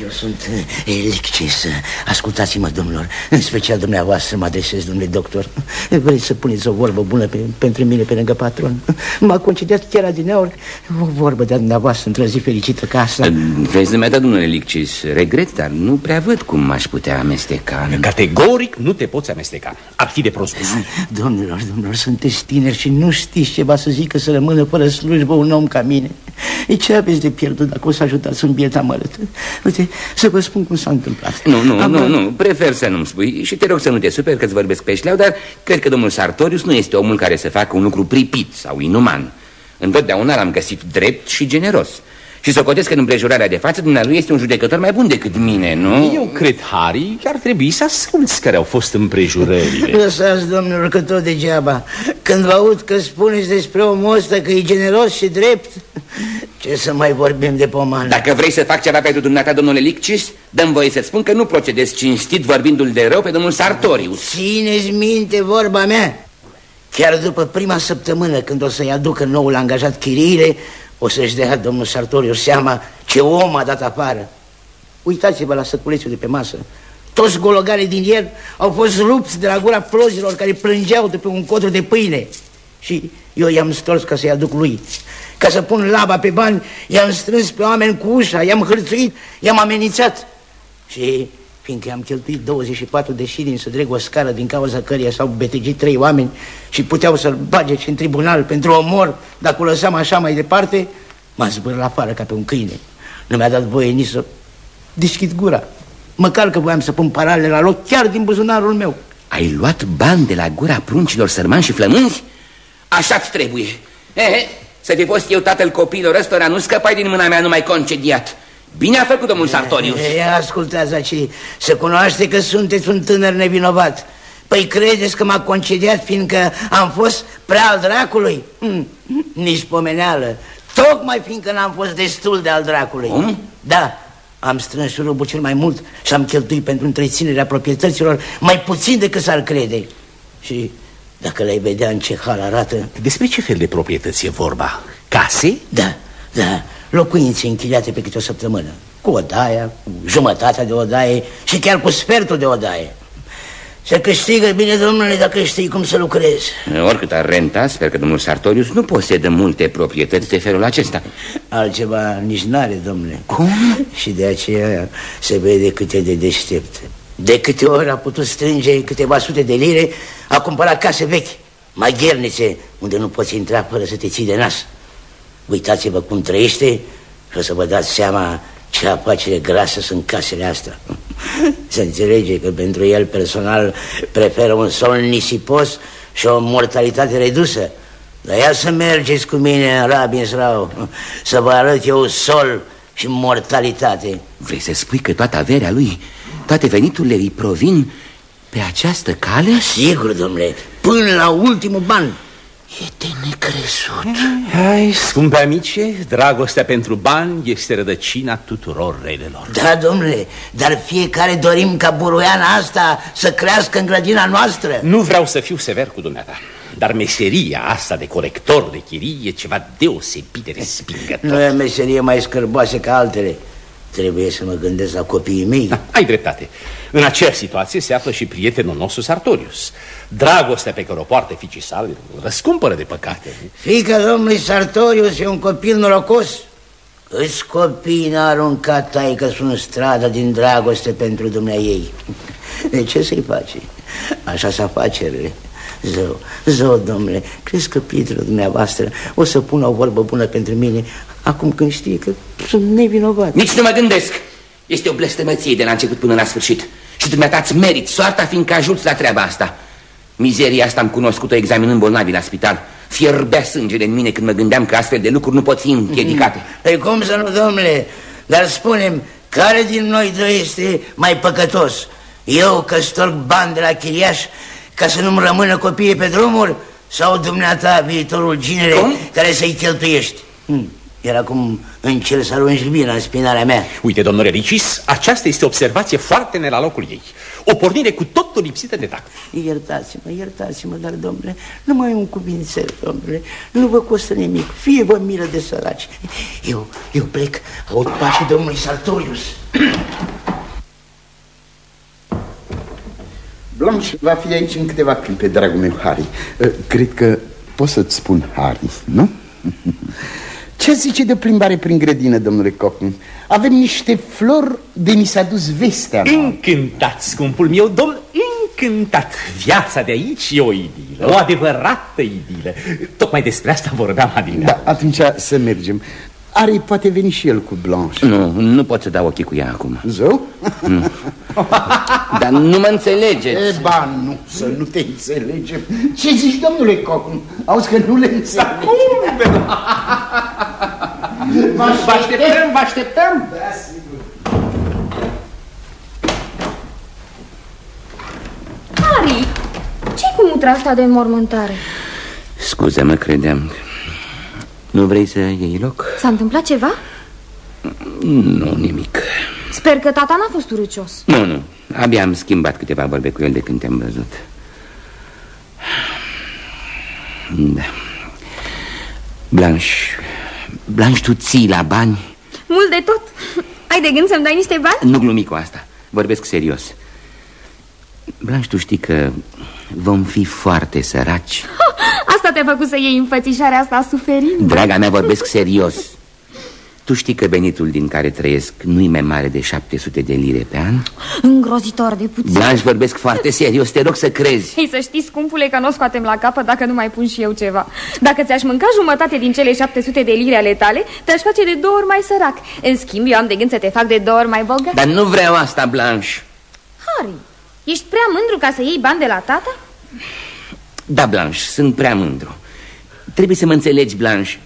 Eu sunt Lichcis. Ascultați-mă, domnilor. În special dumneavoastră mă adresez, domnule doctor. Vreți să puneți o vorbă bună pentru mine pe lângă patron? M-a concediat chiar adineauri. O vorbă de-a dumneavoastră într-o zi fericită ca asta. Vezi, dumneata, domnule Lichcis, regret, dar nu prea văd cum aș putea amesteca. Categoric nu te poți amesteca. Ar fi de prost gust. Domnilor, sunteți tineri și nu știți ce va să zică să rămână fără slujbă un om ca mine. E ce aveți de pierdut dacă o să ajutați în bieta mărătă? Uite, să vă spun cum s-a întâmplat. Nu, prefer să nu-mi spui. Și te rog să nu te superi că-ți vorbesc pe șleau, dar cred că domnul Sartorius nu este omul care să facă un lucru pripit sau inuman. Întotdeauna l-am găsit drept și generos. Și socotesc că în împrejurarea de față dumnealui este un judecător mai bun decât mine, nu? Eu cred, Harry, că ar trebui să asculți care au fost împrejurările. Lăsați, domnilor, că tot degeaba. Când vă aud că spuneți despre omul ăsta că e generos și drept, ce să mai vorbim de pomană? Dacă vrei să fac ceva pentru dumneata, domnule Lichcis, dă-mi voie să spun că nu procedezi cinstit vorbindu-l de rău pe domnul Sartorius. Țineți minte vorba mea. Chiar după prima săptămână, când o să-i aducă noul angajat chiriile, o să-și dea domnul Sartorius seama ce om a dat afară. Uitați-vă la săculețul de pe masă. Toți gologanii din el au fost rupți de la gura flozilor care plângeau de pe un codru de pâine. Și eu i-am stors ca să-i aduc lui. Ca să pun laba pe bani, i-am strâns pe oameni cu ușa, i-am hârțuit, i-am amenințat. Și fiindcă i-am cheltuit 24 de șilini să dreg o scară din cauza căreia s-au betegit 3 oameni și puteau să-l bage și în tribunal pentru omor, dacă o lăsam așa mai departe, m-a zbârlat afară ca pe un câine. Nu mi-a dat voie nici să deschid gura. Măcar că voiam să pun paralele la loc chiar din buzunarul meu. Ai luat bani de la gura pruncilor sărmani și flămânzi? Așa-ți trebuie. Să fi fost eu tatăl copiilor ăstora, nu scăpai din mâna mea numai concediat. Bine a făcut domnul Sartorius. Ascultați aici, să cunoaște că sunteți un tânăr nevinovat. Păi credeți că m-a concediat fiindcă am fost prea al dracului? Nici pomeneală. Tocmai fiindcă n-am fost destul de al dracului. Da, am strâns șurubul cel mai mult și am cheltuit pentru întreținerea proprietăților mai puțin decât s-ar crede. Și dacă le-ai vedea în ce hal arată... Despre ce fel de proprietăți e vorba? Case? Da, locuințe închiriate pe câte o săptămână. Cu odaia, cu jumătatea de odaie și chiar cu sfertul de odaie. Se câștigă bine, domnule, dacă știi cum să lucrezi. Oricât ar renta, sper că domnul Sartorius nu posedă multe proprietăți de felul acesta. Altceva nici n-are, domnule. Cum? Și de aceea se vede cât e de deștept. De câte ori a putut strânge câteva sute de lire, a cumpărat case vechi, maghernițe, unde nu poți intra fără să te ții de nas. Uitați-vă cum trăiește și o să vă dați seama ce afacere grasă sunt casele astea. Se înțelege că pentru el personal preferă un sol nisipos și o mortalitate redusă. Dar ia să mergeți cu mine în Rabinsrau, să vă arăt eu sol și mortalitate. Vrei să spui că toată averea lui, toate veniturile îi provin pe această cale? Sigur, domnule, până la ultimul ban. E de necrezut. Hai, scumpe amice, dragostea pentru bani este rădăcina tuturor relelor. Da, domnule, dar fiecare dorim ca buruiana asta să crească în grădina noastră. Nu vreau să fiu sever cu dumneata, dar meseria asta de colector de chirii e ceva deosebit de respingător. Nu e meserie mai scârboasă ca altele. Trebuie să mă gândesc la copiii mei. Ai dreptate. În aceeași situație se află și prietenul nostru Sartorius. Dragostea pe care o poartă fiicii sale răscumpără de păcate. Fiica domnului Sartorius e un copil norocos. Îți copii n-a aruncat taică-s în stradă din dragoste pentru dumneaei. De ce să-i face? Așa-s afacerile. Zău, domnule, crezi că prietenul dumneavoastră o să pună o vorbă bună pentru mine acum când știe că sunt nevinovat? Nici nu mă gândesc. Este o blestămăție de la început până la sfârșit. Și dumneata-ți merit soarta fiindcă ajuți la treaba asta. Mizeria asta am cunoscut-o examinând bolnavii la spital. Fierbea sângele în mine când mă gândeam că astfel de lucruri nu pot fi împiedicate. Păi cum să nu, domnule? Dar spune-mi, care din noi doi este mai păcătos? Eu că storc bani de la chiriaș ca să nu-mi rămână copiii pe drumuri? Sau dumneata, viitorul ginere, care să-i cheltuiești? Iar acum încerc să arunci vina în spinarea mea. Uite, domnule Lichcis, aceasta este observație foarte ne la locul ei. O pornire cu tot totul lipsită de tact. Iertați-mă, dar, domnule, numai un cuvințel, domnule. Nu vă costă nimic, fie vă milă de săraci. Eu plec, aud pașii domnului Sartorius. Blanche va fi aici în câteva clipe, dragul meu, Harry. Cred că pot să-ți spun Harry, nu? Ce zice de o plimbare prin grădină, domnule Cockney? Avem niște flori de mi s-a dus vestea. Încântat, scumpul meu domn, încântat. Viața de aici e o idilă, o adevărată idilă. Tocmai despre asta vorbeam adineauri. Da, atunci să mergem. Harry poate veni și el cu Blanche. Nu pot să dau ochii cu ea acum. Zău? Dar nu mă înțelegeți. E, ba, nu, să nu te înțelegem. Ce zici, domnule Cockney? Auzi că nu le înțelegi. Vă așteptăm? Da, sigur. Harry, ce-i cu mutra asta de înmormântare? Scuze-mă, credeam. Nu vrei să iei loc? S-a întâmplat ceva? Nu, nimic. Sper că tata n-a fost urâcios. Nu, abia am schimbat câteva vorbe cu el de când te-am văzut. Da. Blanche, tu ții la bani? Mult de tot. Ai de gând să-mi dai niște bani? Nu glumi cu asta, vorbesc serios. Blanche, tu știi că vom fi foarte săraci. Asta te-a făcut să iei înfățișarea asta a suferință. Draga mea, vorbesc serios. Tu știi că venitul din care trăiesc nu-i mai mare de 700 de lire pe an? Îngrozitor de puțin. Blanche, vorbesc foarte serios, te rog să crezi. Ei, să știi, scumpule, că nu o scoatem la capăt dacă nu mai pun și eu ceva. Dacă ți-aș mânca jumătate din cele 700 de lire ale tale, te-aș face de 2 ori mai sărac. În schimb, eu am de gând să te fac de 2 ori mai bogat. Dar nu vreau asta, Blanche. Harry, ești prea mândru ca să iei bani de la tata? Da, Blanche, sunt prea mândru. Trebuie să mă înțelegi, Blanche.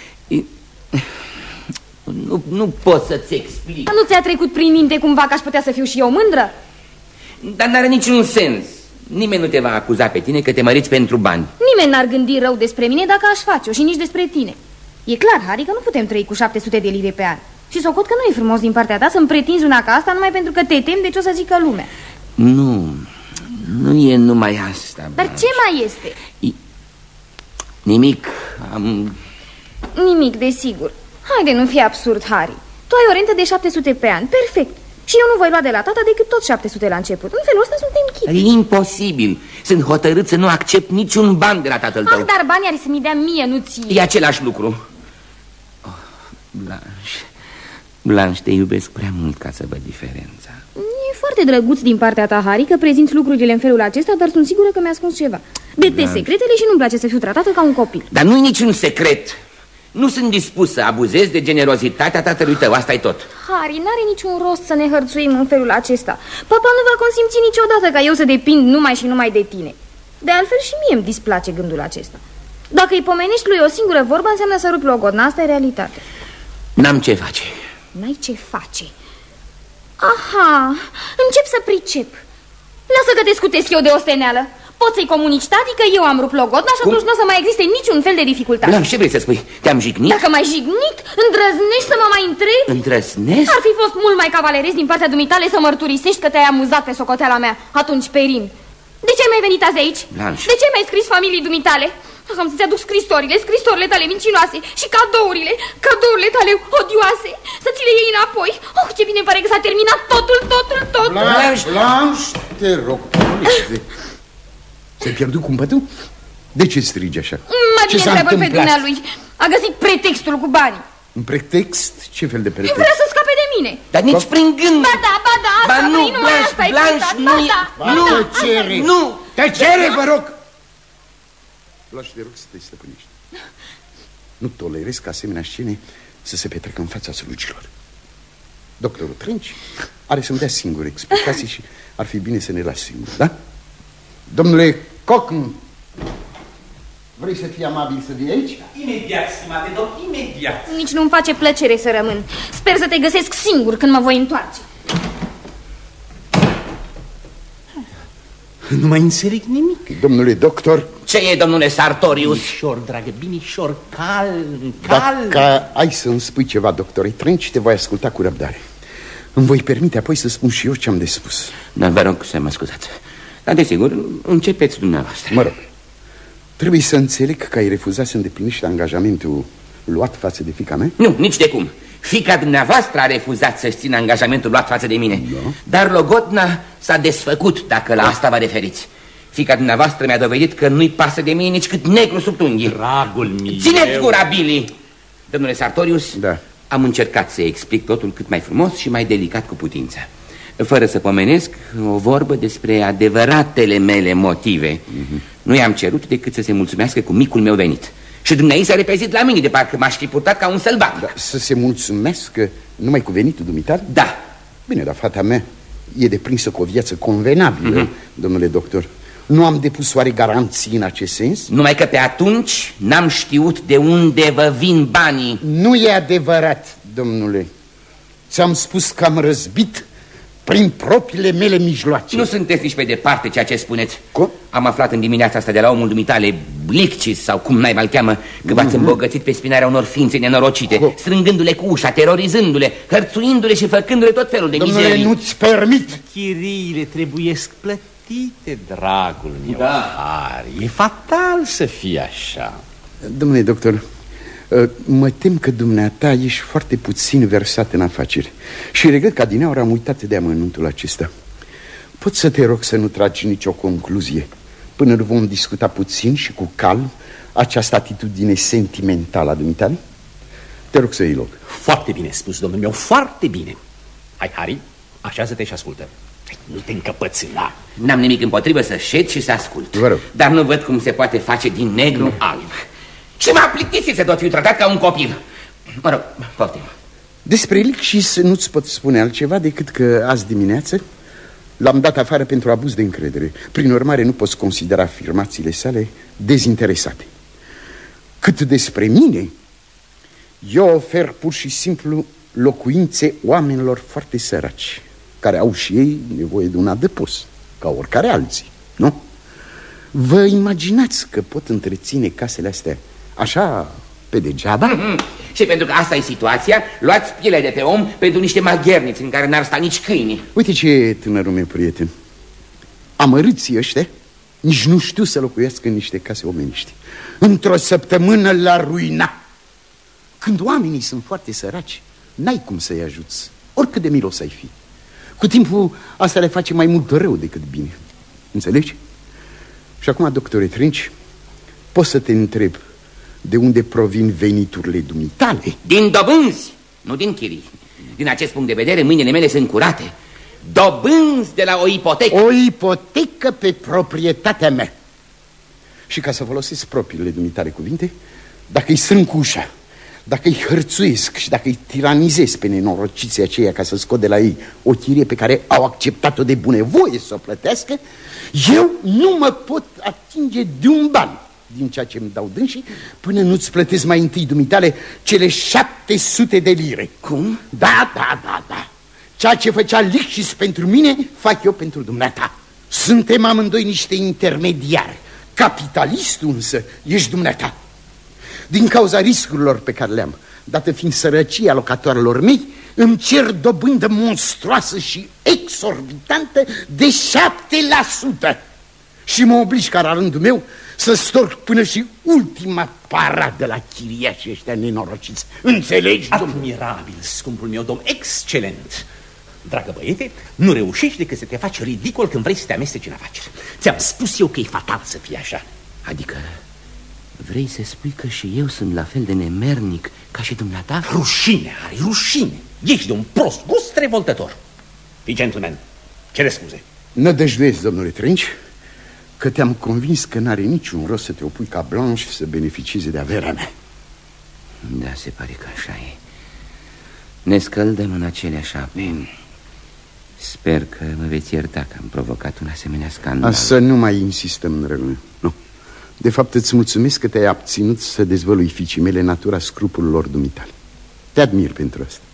Nu pot să-ți explic. Nu ți-a trecut prin minte cumva că aș putea să fiu și eu mândră? Dar n-are niciun sens. Nimeni nu te va acuza pe tine că te măriți pentru bani. Nimeni n-ar gândi rău despre mine dacă aș face-o și nici despre tine. E clar, Harry, că nu putem trăi cu 700 de lire pe an. Și socot că nu e frumos din partea ta să-mi pretinzi una ca asta numai pentru că te temi de ce o să zică lumea. Nu e numai asta, Blanche. Dar ce mai este? Nimic. Nimic, desigur. Haide, nu fi absurd, Harry. Tu ai o rentă de 700 pe an, perfect. Și eu nu voi lua de la tata decât tot 700 la început. În felul ăsta suntem chiti. E imposibil. Sunt hotărât să nu accept niciun ban de la tatăl tău. Dar banii are să mi dea mie, nu ție. E același lucru. Blanche, te iubesc prea mult ca să văd diferența. E foarte drăguț din partea ta, Harry, că prezinți lucrurile în felul acesta, dar sunt sigură că mi-a ascuns ceva. Detest secretele și nu-mi place să fiu tratată ca un copil. Dar nu-i niciun secret. Nu sunt dispus să abuzez de generozitatea tatălui tău, asta-i tot. Harry, n-are niciun rost să ne hărțuim în felul acesta. Papa nu va consimți niciodată ca eu să depind numai și numai de tine. De altfel și mie îmi displace gândul acesta. Dacă îi pomenești lui o singură vorbă, înseamnă să rupi logodna, asta e realitate. N-am ce face. N-ai ce face. Aha, încep să pricep. Lasă că te scutesc eu de osteneală. Poți să-i comunici tati că eu am rupt logodna și atunci nu o să mai existe niciun fel de dificultate. Blanche, ce vrei să spui? Te-am jignit? Dacă m-ai jignit, îndrăznești să mă mai întrebi? Îndrăznesc? Ar fi fost mult mai cavaleresc din partea dumitale să mărturisești că te-ai amuzat pe socoteala mea. Atunci, Perin, de ce mi-ai venit azi aici? Blanche. De ce mi-ai scris familiei dumitale? Am să-ți aduc scrisorile tale mincinoase și cadourile tale odioase. Să ți le iei înapoi. Oh, ce bine pare că s-a terminat totul. Blanche, te rog, ți-ai pierdut cumpătul? De ce strigi așa? Mai bine întreabă pe dumnealui. A găsit pretextul cu banii. Un pretext? Ce fel de pretext? Vrea să scape de mine. Dar nici prin gând. Ba da, asta vrei, numai asta-i Blanche, Nu, tăcere, vă rog. Blanche, te rog să te stăpânești. Nu tolerez ca asemenea scene să se petrecă în fața slugilor. Doctorul Trench are să-mi dea singur explicații și ar fi bine să ne las singur, da? Domnule Cockney, vrei să fii amabil să vii aici? Imediat, stimate domn, imediat. Nici nu-mi face plăcere să rămân. Sper să te găsesc singur când mă voi întoarce. Nu mai înțeleg nimic. Domnule doctor... Ce e, domnule Sartorius? Binișor, dragă, binișor, calm. Dacă ai să-mi spui ceva, doctore Trench, te voi asculta cu răbdare. Îmi voi permite apoi să spun și eu ce am de spus. Dar vă rog să mă scuzați. Dar desigur, începeți dumneavoastră. Mă rog, trebuie să înțeleg că ai refuzat să îndeplinești angajamentul luat față de fiica mea? Nu, nici de cum. Fiica dumneavoastră a refuzat să-și țină angajamentul luat față de mine, da. Dar Logodna s-a desfăcut, dacă la asta vă referiți. Fiica dumneavoastră mi-a dovedit că nu-i pasă de mine nici cât negru sub tunghii. Dragul meu. Țineți gura, Billy! Domnule Sartorius, da. Am încercat să explic totul cât mai frumos și mai delicat cu putință, fără să pomenesc o vorbă despre adevăratele mele motive. Nu i-am cerut decât să se mulțumească cu micul meu venit. Și dumneavoastră s-a repezit la mine, de parcă m-aș fi purtat ca un sălbat. Da, să se mulțumească numai cu venitul dumitale? Da. Bine, dar fata mea e deprinsă cu o viață convenabilă, domnule doctor. Nu am depus oare garanții în acest sens? Numai că pe atunci n-am știut de unde vă vin banii. Nu e adevărat, domnule. Ți-am spus că am răzbit prin propriile mele mijloace. Nu sunteți nici pe departe ceea ce spuneți. Cum? Am aflat în dimineața asta de la omul dumitale, Bliccis, sau cum naiba îl cheamă, că v-ați îmbogățit pe spinarea unor ființe nenorocite, strângându-le cu ușa, terorizându-le, hărțuindu-le și făcându-le tot felul de mizerii. Domnule, nu-ți permit. Chiriile trebuiesc plătite, dragul meu. Da. Harry, e fatal să fie așa. Domnule doctor, mă tem că dumneata ești foarte puțin versat în afaceri și regret că adineauri am uitat de amănuntul acesta. Pot să te rog să nu tragi nicio concluzie până nu vom discuta puțin și cu calm această atitudine sentimentală a dumitale? Te rog să iei loc. Foarte bine spus, domnul meu, foarte bine. Hai, Harry, așează-te și ascultă. Nu te încăpățâna. N-am nimic împotrivă să șed și să ascult. Vă rog. Dar nu văd cum se poate face din negru alb. Și m-a plictisit să tot fiu tratat ca un copil. Mă rog, poftim. Despre Lipschitz nu-ți pot spune altceva decât că azi dimineață l-am dat afară pentru abuz de încredere. Prin urmare, nu poți considera afirmațiile sale dezinteresate. Cât despre mine, eu ofer pur și simplu locuințe oamenilor foarte săraci, care au și ei nevoie de un adăpost, ca oricare alții, nu? Vă imaginați că pot întreține casele astea așa pe degeaba? Și pentru că asta e situația, luați pielea de pe om pentru niște magherniți în care n-ar sta nici câini. Uite ce tânărul meu prieten, amărâții ăștia nici nu știu să locuiască în niște case omeniști. Într-o săptămână l-ar ruina. Când oamenii sunt foarte săraci, n-ai cum să-i ajuți, oricât de milos ai fi. Cu timpul asta le face mai mult rău decât bine. Înțelegi? Și acum, doctore Trench, poți să te întreb de unde provin veniturile dumitale? Din dobânzi, nu din chirii. Din acest punct de vedere, mâinile mele sunt curate. Dobânzi de la o ipotecă. O ipotecă pe proprietatea mea. Și ca să folosesc propriile dumitale cuvinte, dacă îi strâng cu ușa, dacă îi hărțuiesc și dacă îi tiranizez pe nenorociții aceia ca să scot de la ei o chirie pe care au acceptat-o de bunăvoie să o plătească, eu nu mă pot atinge de un ban din ceea ce îmi dau dânsii până nu-ți plătesc mai întâi dumitale cele 700 de lire. Cum? Da. Ceea ce făcea Lipschitz pentru mine, fac eu pentru dumneata. Suntem amândoi niște intermediari. Capitalistul însă ești dumneata. Din cauza riscurilor pe care le-am, dată fiind sărăcia locatoarelor mei, îmi cer dobândă monstruoasă și exorbitantă de 7%. Și mă obligi ca la rândul meu să storc până și ultima paradă la chiriașii ăștia nenorociți. Înțelegi, domnule? Admirabil, scumpul meu domn, excelent. Dragă băiete, nu reușești decât să te faci ridicol când vrei să te amesteci în afaceri. Ți-am spus eu că e fatal să fie așa. Adică vrei să spui că și eu sunt la fel de nemernic ca și dumneata? Rușine, Harry, rușine. Ești de un prost gust revoltător. Fii gentleman, cere scuze. Nădăjduiesc, domnule Trench, că te-am convins că n-are niciun rost să te opui ca Blanche să beneficieze de averea mea. Da, se pare că așa e. Ne scăldăm în aceleași ape. Sper că mă veți ierta că am provocat un asemenea scandal. Să nu mai insistăm în rău. Nu. De fapt, îți mulțumesc că te-ai abținut să dezvălui fiicii mele natura scrupulelor dumitale. Te admir pentru asta.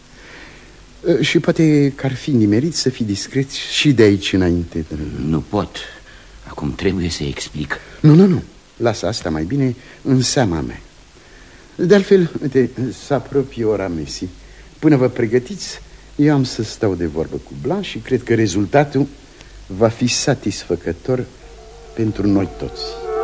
Și poate că ar fi nimerit să fii discret și de aici înainte. Nu pot. Acum trebuie să explic. Nu. Lasă asta mai bine în seama mea. De altfel, uite, să apropie ora mesii. Până vă pregătiți, eu am să stau de vorbă cu Blanche și cred că rezultatul va fi satisfăcător pentru noi toți.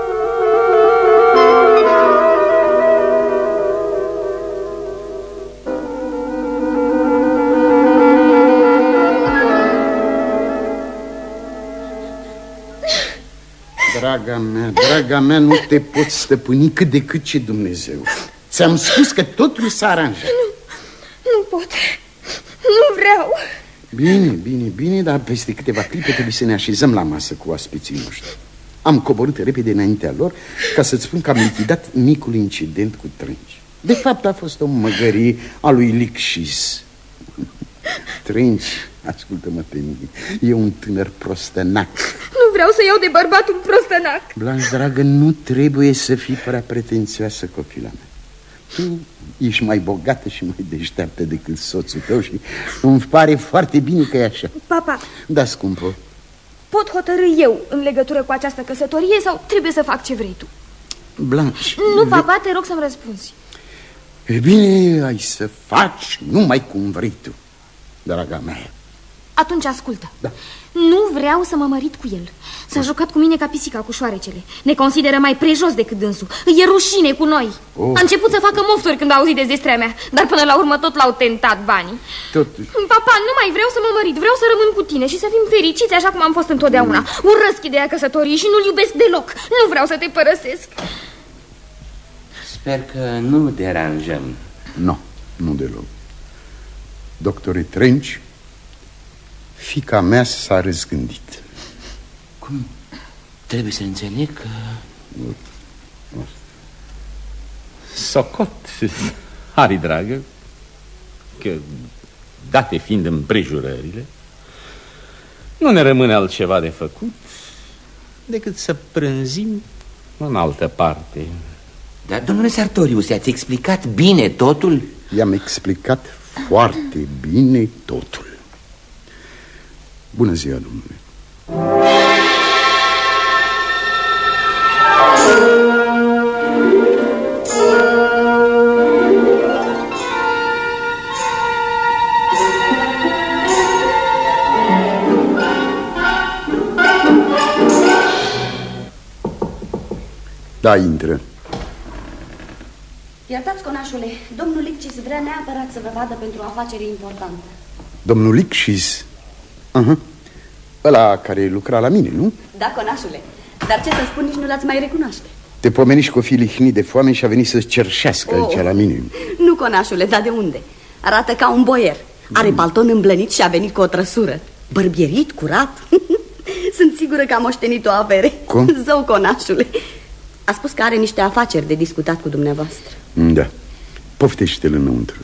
Draga mea, nu te poți stăpâni cât de cât ce Dumnezeu. Ți-am spus că totul s-a aranjat. Nu pot. Nu vreau. Bine, dar peste câteva clipe trebuie să ne așezăm la masă cu oaspeții noștri. Am coborât repede înaintea lor ca să-ți spun că am lichidat micul incident cu Trenci. De fapt a fost o măgărie a lui Lixis. Trenci, ascultă-mă pe mine, e un tânăr prostănac. Nu vreau să iau de bărbat un prostănac. Blanche, dragă, nu trebuie să fii prea pretențioasă, copila mea. Tu ești mai bogată și mai deșteaptă decât soțul tău și îmi pare foarte bine că e așa. Papa. Da, scumpă. Pot hotărâi eu în legătură cu această căsătorie sau trebuie să fac ce vrei tu? Blanche. Nu, papa, te rog să-mi răspunzi. E bine, ai să faci numai cum vrei tu, draga mea. Atunci ascultă. Da. Nu vreau să mă mărit cu el. S-a jucat cu mine ca pisica cu șoarecele. Ne consideră mai prejos decât dânsul. Îi e rușine cu noi. A început să facă mofturi când a auzit de zestrea mea, dar până la urmă tot l-au tentat banii. Totuși. Papa, nu mai vreau să mă mărit. Vreau să rămân cu tine și să fim fericiți așa cum am fost întotdeauna. Urăsc ideea căsătoriei și nu-l iubesc deloc. Nu vreau să te părăsesc. Sper că nu deranjăm. Nu deloc. Doctore Trenci, fiica mea s-a răzgândit. Cum? Trebuie să înțeleg că... Socot, Hari dragă, că date fiind împrejurările, nu ne rămâne altceva de făcut decât să prânzim în altă parte. Dar, domnule Sartorius, i-ați explicat bine totul? I-am explicat foarte bine totul. Bună ziua, domnule. Da, intră. Iertați, conașule, domnul Lixis vrea neapărat să vă vadă pentru o afacere importantă. Domnul Lixis? Ăla care lucra la mine, nu? Da, conașule, dar ce să spun, nici nu l-ați mai recunoaște. Te pomeniști că o fi lihnit de foame și a venit să-ți cerșească aici la mine. Nu, conașule, dar de unde? Arată ca un boier. Are palton îmblănit și a venit cu o trăsură. Bărbierit, curat. Sunt sigură că a moștenit o avere. Cum? Zău, conașule. A spus că are niște afaceri de discutat cu dumneavoastră. Da, poftește-l înăuntru.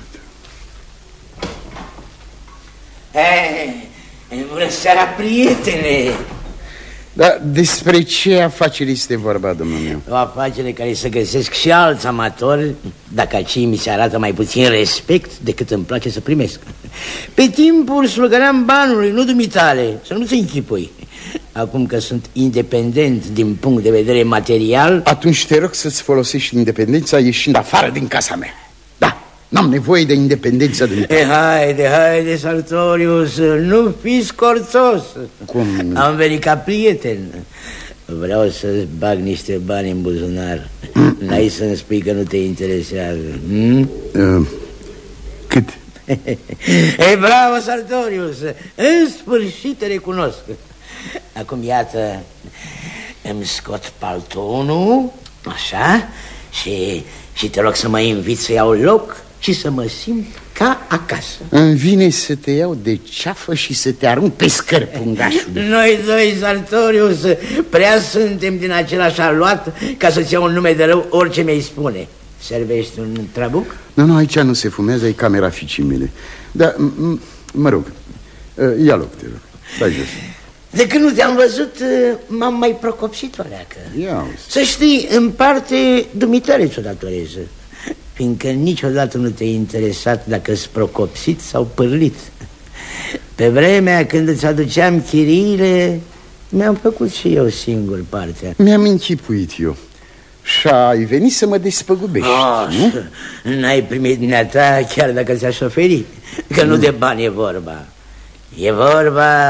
Bună seara, prietene! Dar despre ce afaceri este vorba, domnul meu? O afacere care să găsesc și alți amatori, dacă acei mi se arată mai puțin respect decât îmi place să primesc. Pe timpul slugăream banului, nu dumitale, să nu se închipui. Acum că sunt independent din punct de vedere material... Atunci te rog să-ți folosești independența ieșind afară din casa mea. Da, n-am nevoie de independența din... Haide, Sartorius, nu fi scorțos. Cum? Am venit ca prieten. Vreau să-ți bag niște bani în buzunar. N-ai să-mi spui că nu te interesează. Cât? Bravo, Sartorius, în sfârșit te recunosc. Acum, iată, îmi scot paltonul, așa, și te rog să mă invit să iau loc și să mă simt ca acasă. Îmi vine să te iau de ceafă și să te arunc pe scări, pungașule. Noi doi, Sartorius, prea suntem din același aluat ca să-ți iau un nume de rău orice mi-ai spune. Servești un trabuc? Nu, aici nu se fumează, e camera fiicii mele. Dar, mă rog, ia loc, te rog, stai jos. De când nu te-am văzut, m-am mai procopsit o leacă. Să știi, în parte, dumitare ți-o datorez, fiindcă niciodată nu te-ai interesat dacă-s procopsit sau pârlit. Pe vremea când îți aduceam chiriile, mi-am făcut și eu singur partea. Mi-am închipuit eu. Și ai venit să mă despăgubești, nu? N-ai primit dumneata chiar dacă ți-aș oferi, că nu de bani e vorba. E vorba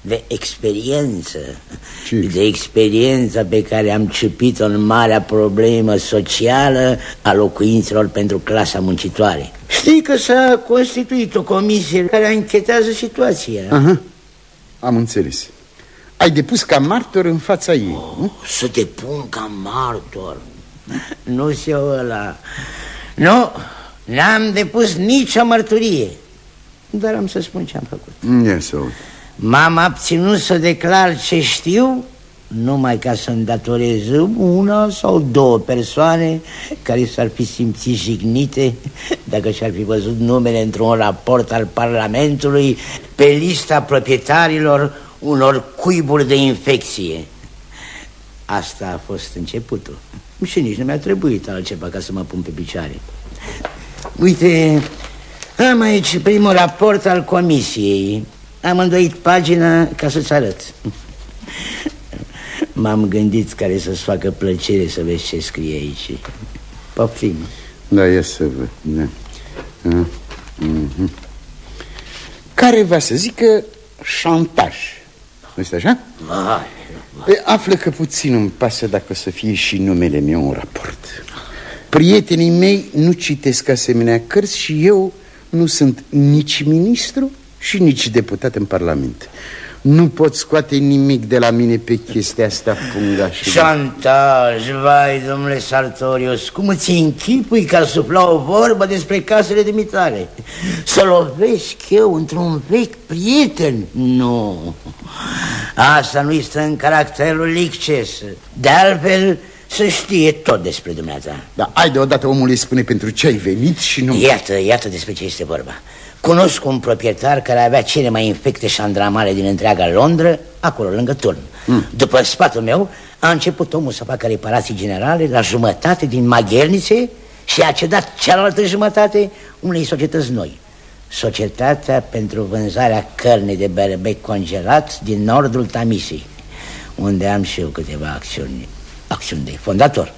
de experiență. De experiența pe care am ciupit-o în marea problemă socială a locuințelor pentru clasa muncitoare. Știi că s-a constituit o comisie care anchetează situația. Aha, am înțeles. Ai depus ca martor în fața ei, nu? Să depun ca martor? Nu-s eu ăla. Nu, n-am depus nicio mărturie. Dar am să spun ce am făcut. Ia să aud. M-am abținut să declar ce știu, numai ca să îndatorez una sau două persoane care s-ar fi simțit jignite dacă și-ar fi văzut numele într-un raport al Parlamentului pe lista proprietarilor unor cuiburi de infecție. Asta a fost începutul. Și nici nu mi-a trebuit altceva ca să mă pun pe picioare. Uite, am aici primul raport al comisiei. Am îndoit pagina ca să-ți arăt. M-am gândit care să-ți facă plăcere să vezi ce scrie aici. Poftim. Da, ia să văd, da. Care va să zică șantaj. Nu-i așa? Află că puțin îmi pasă dacă o să fie și numele meu în raport. Prietenii mei nu citesc asemenea cărți și eu nu sunt nici ministru și nici deputat în Parlament. Nu pot scoate nimic de la mine pe chestia asta, fungașul. Șantaj, vai, domnule Sartorius, cum îți închipui ca supla o vorbă despre casele de mitare? Să lovesc eu într-un vechi prieten? Nu, asta nu este în caracterul Lichess. De altfel, să știe tot despre dumneata. Da, hai deodată, omule, spune pentru ce ai venit și nu... Iată despre ce este vorba. Cunosc un proprietar care avea cele mai infecte șandramale din întreaga Londra, acolo, lângă turn. După sfatul meu, a început omul să facă reparații generale la jumătate din maghernițe și a cedat cealaltă jumătate unei societăți noi. Societatea pentru vânzarea cărnii de berbec congelat din nordul Tamisei, unde am și eu câteva acțiuni de fondator.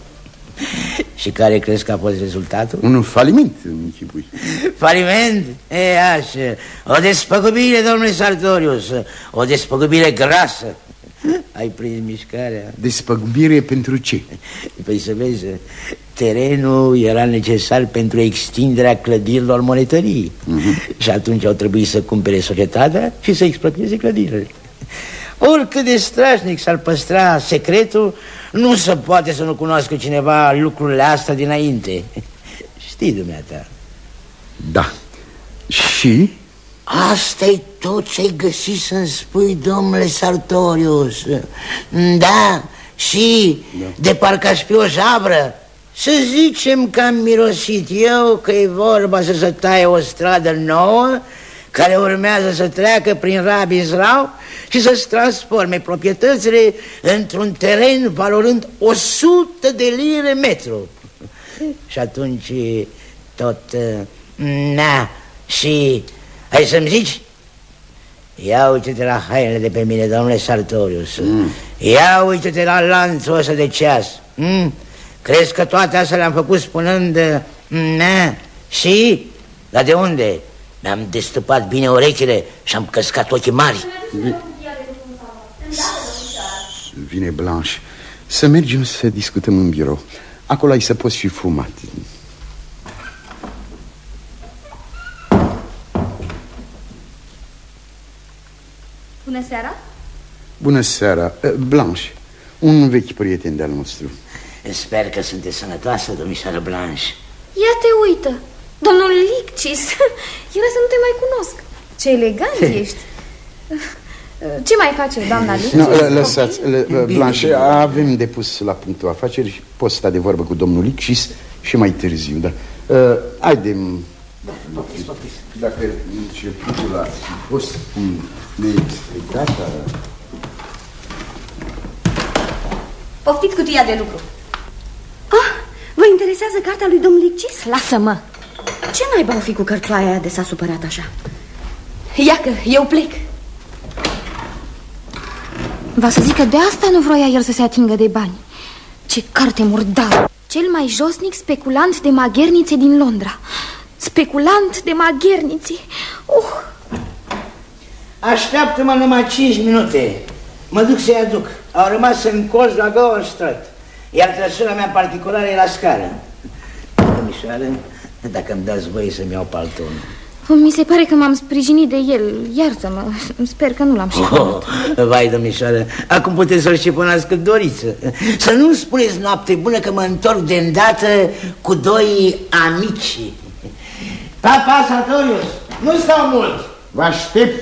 Și care crezi că a fost rezultatul? Un faliment, închipui. Faliment? E, așa. O despăgubire, domnule Sartorius. O despăgubire grasă. Ai prins mișcarea? Despăgubire pentru ce? Păi să vezi, terenul era necesar pentru extinderea clădirilor monetării. Și atunci au trebuit să cumpere societatea și să exproprieze clădirile. Oricât de strașnic s-ar păstra secretul, nu se poate să nu cunoască cineva lucrurile astea dinainte. Știi, dumneata? Da. Și? Asta-i tot ce-ai găsit să-mi spui, domnule Sartorius. Da, și de parcă aș fi o jabră. Să zicem că am mirosit eu că e vorba să se taie o stradă nouă care urmează să treacă prin Rabinsrau și să-ți transforme proprietățile într-un teren valorând 100 de lire metru. Și atunci tot... Na, și... Hai să-mi zici? Ia uite-te la hainele de pe mine, domnule Sartorius. Ia uite-te la lanțul ăsta de ceas. Crezi că toate astea le-am făcut spunând... Na, și... Dar de unde? Mi-am destupat bine urechile și am căscat ochii mari. Vine Blanche. Să mergem să discutăm în birou. Acolo ai să poți fi fumat. Bună seara. Bună seara, Blanche. Un vechi prieten de-al nostru. Sper că sunteți sănătoasă, domnișoară Blanche. Ia te uită, domnul Lichess. Era să nu te mai cunosc. Ce elegant ești. Ce mai face doamna Lichess? No, lăsați, Blanche, avem depus la punctul afaceri și poți sta de vorbă cu domnul Lichess și mai târziu, da. Haidem. Dacă începutul ar fi fost neexplicat. Poftiți cutia de lucru. Vă interesează cartea lui domnul Lichess? Lasă-mă. Ce naiba o fi cu cărțoaia aia de s-a supărat așa? Ia că eu plec. Va să zic că de asta nu vroia el să se atingă de bani. Ce carte murdară. Cel mai josnic speculant de maghernițe din Londra. Speculant de maghernițe. Așteaptă-mă numai 5 minute. Mă duc să-i aduc. Au rămas în colț la Goldstrat, iar trăsura mea particulară e la scară. Domnișoară, dacă îmi dați voie să-mi iau paltonul. Mi se pare că m-am sprijinit de el. Iartă-mă, sper că nu l-am șiponat. Vai, domnișoară, acum puteți să-l șiponați cât doriți. Să nu-mi spuneți noapte bună că mă întorc de îndată cu 2 amici. Pa, Sartorius, nu stau mult. Vă aștept.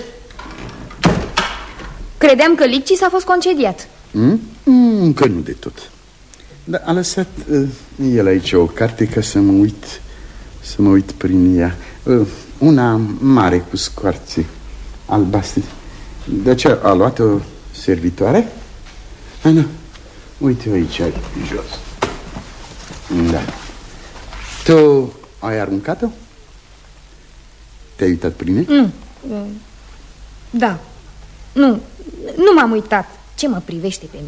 Credeam că Liccis a fost concediat. Încă nu de tot. Dar a lăsat el aici o carte ca să mă uit prin ea. Una mare cu scoarțe albastre. De aceea a luat-o servitoare? Nu, uite aici, jos. Da. Tu ai aruncat-o? Te-ai uitat prin ea? Da. Nu m-am uitat. Ce mă privește pe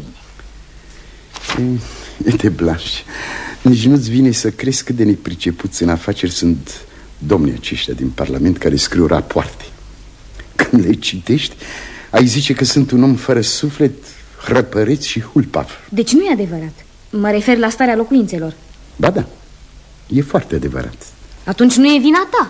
mine? Te Blanche, nici nu-ți vine să crezi cât de nepricepuți în afaceri sunt domnii aceștia din Parlament care scriu rapoarte. Când le citești, ai zice că sunt un om fără suflet, hrăpăreț și hulpav. Deci nu e adevărat. Mă refer la starea locuințelor. Ba da, e foarte adevărat. Atunci nu e vina ta.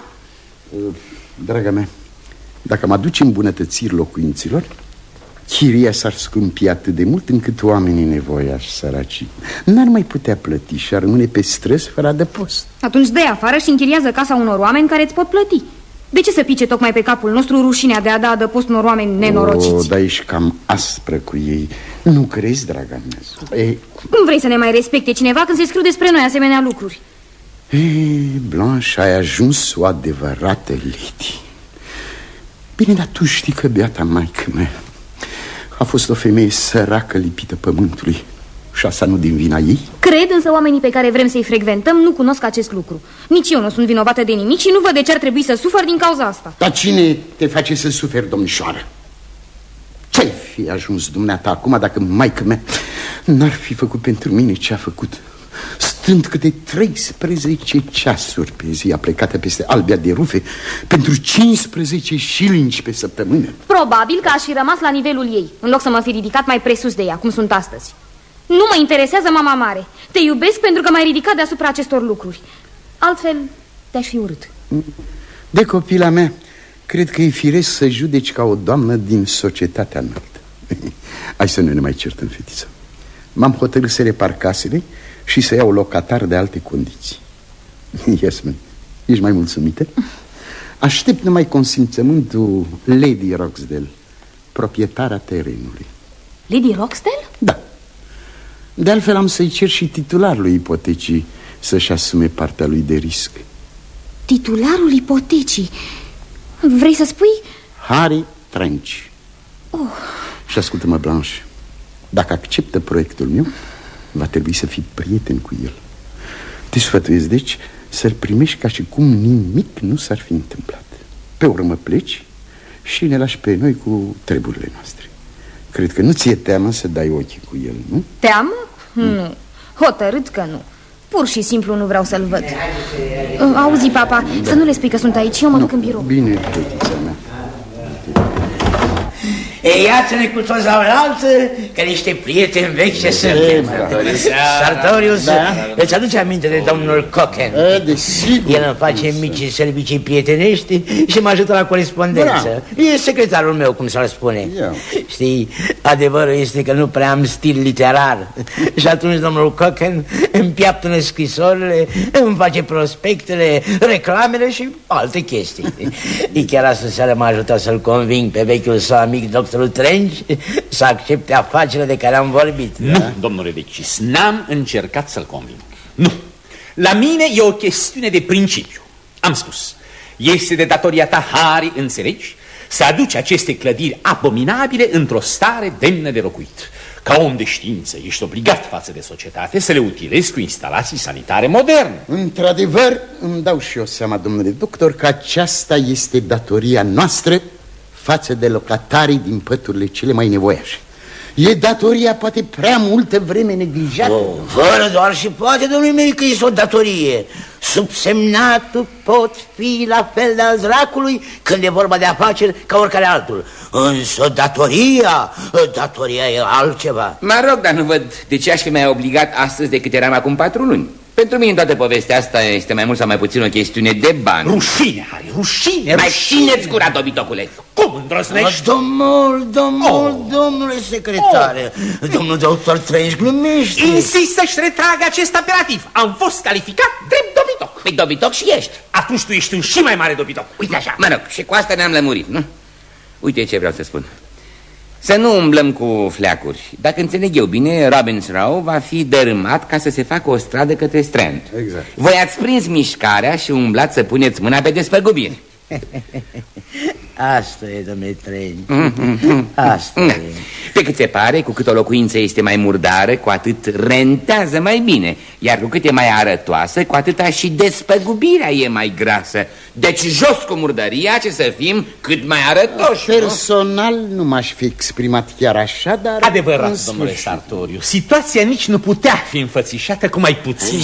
Draga mea, dacă am aduce îmbunătățiri locuinților, chiria s-ar scumpi atât de mult încât oamenii nevoiași, săraci, n-ar mai putea plăti și ar rămâne pe străzi fără adăpost. Atunci dă-i afară și închiriază casa unor oameni care îți pot plăti. De ce să pice tocmai pe capul nostru rușinea de a da adăpost unor oameni nenorociți? Dar ești cam aspră cu ei. Nu crezi, draga mea? Cum vrei să ne mai respecte cineva când se scriu despre noi asemenea lucruri? Blanche, ai ajuns o adevărată lady. Bine, dar tu știi că beata maică mea a fost o femeie săracă lipită pământului. Și asta nu din vina ei? Cred, însă oamenii pe care vrem să-i frecventăm nu cunosc acest lucru. Nici eu nu sunt vinovată de nimic și nu văd de ce ar trebui să sufăr din cauza asta. Dar cine te face să suferi, domnișoară? Ce-ai fi ajuns dumneata acum dacă maică mea n-ar fi făcut pentru mine ce a făcut? Stând câte 13 ceasuri pe zi aplecată peste Albia de Rufe pentru 15 șilingi pe săptămână. Probabil că aș fi rămas la nivelul ei, în loc să mă fi ridicat mai presus de ea, cum sunt astăzi. Nu mă interesează mama mare. Te iubesc pentru că m-ai ridicat deasupra acestor lucruri. Altfel, te-aș fi urât. De copila mea, cred că e firesc să judeci ca o doamnă din societatea înaltă. Hai să nu ne mai certăm, fetiță. M-am hotărât să repar casele și să iau locatar de alte condiții. Yasmin, ești mai mulțumită? Aștept numai consimțământul Lady Roxdale, proprietara terenului. Lady Roxdale? Da. De altfel am să-i cer și titularul ipotecii să-și asume partea lui de risc. Titularul ipotecii? Vrei să spui? Harry Trench. Și ascultă-mă, Blanche, dacă acceptă proiectul meu, va trebui să fii prieten cu el. Te sfătuiesc, deci, să-l primești ca și cum nimic nu s-ar fi întâmplat. Pe urmă pleci și ne lași pe noi cu treburile noastre. Cred că nu ți-e teamă să dai ochii cu el, nu? Teamă? Nu. Hotărât că nu. Pur și simplu nu vreau să-l văd. Auzi, papa, să nu le spui că sunt aici. Eu mă duc în birou. Bine, fetița mea. Iați-ne cu toți la oaltă, că niște prieteni vechi ce suntem. Sartorius, îți aduce aminte de domnul Cocken? Desigur. El îmi face mici servicii prietenești și mă ajută la corespondență. E secretarul meu, cum s-ar spune. Știi, adevărul este că nu prea am stil literar. Și atunci domnul Cocken îmi piaptă scrisorile, îmi face prospectele, reclamele și alte chestii. Chiar astă seară m-a ajutat să-l conving pe vechiul său amic, doctorul Trench, să accepte afacerea de care am vorbit. Nu, domnule Liccis, n-am încercat să-l conving. Nu. La mine e o chestiune de principiu. Am spus, este de datoria ta, Harry, înțelegi, să aduci aceste clădiri abominabile într-o stare demnă de locuit. Ca om de știință, ești obligat față de societate să le utilezi cu instalații sanitare moderne. Într-adevăr, îmi dau și eu seama, domnule doctor, că aceasta este datoria noastră față de locatarii din păturile cele mai nevoiașe. E datoria poate prea multă vreme neglijată. Fără doar și poate, domnule meu, că este o datorie. Subsemnatul pot fi la fel de al dracului când e vorba de afaceri ca oricare altul. Însă datoria e altceva. Mă rog, dar nu văd de ce aș fi mai obligat astăzi decât eram acum 4 luni. Pentru mine, în toată povestea asta, este mai mult sau mai puțin o chestiune de bani. Rușine, Harry, rușine. Mai țineți gura, dobitocule. Cum îndrăznești? Domnule secretare, domnul doctor Trench glumește. Insist să-și retragă acest apelativ. Am fost calificat drept dobitoc. Păi dobitoc și ești. Atunci tu ești un și mai mare dobitoc. Uite așa. Mă rog, și cu asta ne-am lămurit, nu? Uite ce vreau să spun. Să nu umblăm cu fleacuri. Dacă înțeleg eu bine, Robins Row va fi dărâmat ca să se facă o stradă către Strand. Exact. Voi ați prins mișcarea și umblați să puneți mâna pe despăgubiri. Asta e, domnule Trench. Asta e. Pe cât se pare, cu cât o locuință este mai murdară, cu atât rentează mai bine. Iar cu cât e mai arătoasă, cu atâta și despăgubirea e mai grasă. Deci jos cu murdăria, ce să fim cât mai arătoși. Personal nu m-aș fi exprimat chiar așa, dar... Adevărat, domnule Sartoriu, situația nici nu putea fi înfățișată cu mai puțin.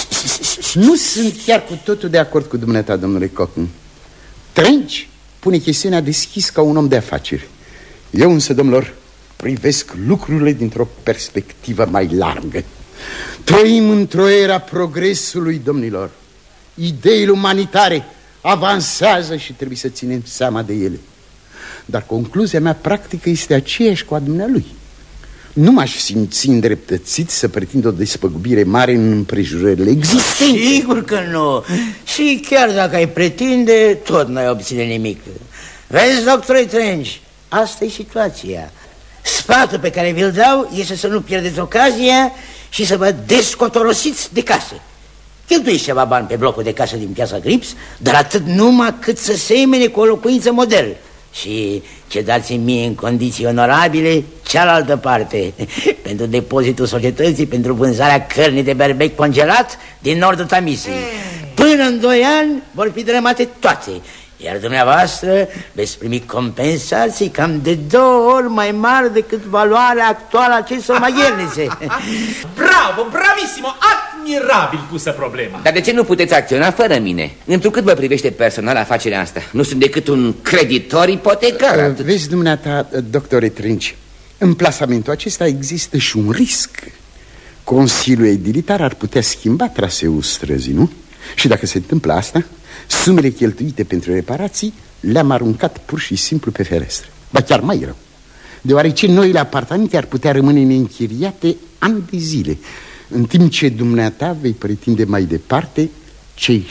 Nu sunt chiar cu totul de acord cu dumneata, domnule Cotton. Trench pune chestiunea deschis ca un om de afaceri. Eu însă, domnilor, privesc lucrurile dintr-o perspectivă mai largă. Trăim într-o era progresului, domnilor. Ideile umanitare avansează și trebuie să ținem seama de ele. Dar concluzia mea practică este aceeași cu a dumnealui. Nu m-aș simți îndreptățit să pretind o despăgubire mare în împrejurările existente. Sigur că nu. Și chiar dacă ai pretinde, tot n-ai obține nimic. Vezi, doctor Trench, asta e situația. Sfatul pe care vi-l dau este să nu pierdeți ocazia și să vă descotorosiți de casă. Cheltuiți ceva bani pe blocul de casă din Piața Grips, dar atât numai cât să semene cu o locuință model. Și cedați-mi mie în condiții onorabile cealaltă parte pentru depozitul societății, pentru vânzarea cărnii de berbec congelat din nordul Tamisei. Până în 2 ani vor fi dărâmate toate, iar dumneavoastră veți primi compensații cam de 2 ori mai mari decât valoarea actuală a acestor maghernițe. Bravo, bravissimo, admirabil pusă problema. Dar de ce nu puteți acționa fără mine? Întrucât vă privește personal afacerea asta. Nu sunt decât un creditor ipotecar. Vezi, dumneata, doctore Trench, în plasamentul acesta există și un risc. Consiliul edilitar ar putea schimba traseul străzii, nu? Și dacă se întâmplă asta, sumele cheltuite pentru reparații le-am aruncat pur și simplu pe ferestră. Ba chiar mai rău, deoarece noile apartamente ar putea rămâne neînchiriate ani de zile, în timp ce dumneata vei pretinde mai departe cei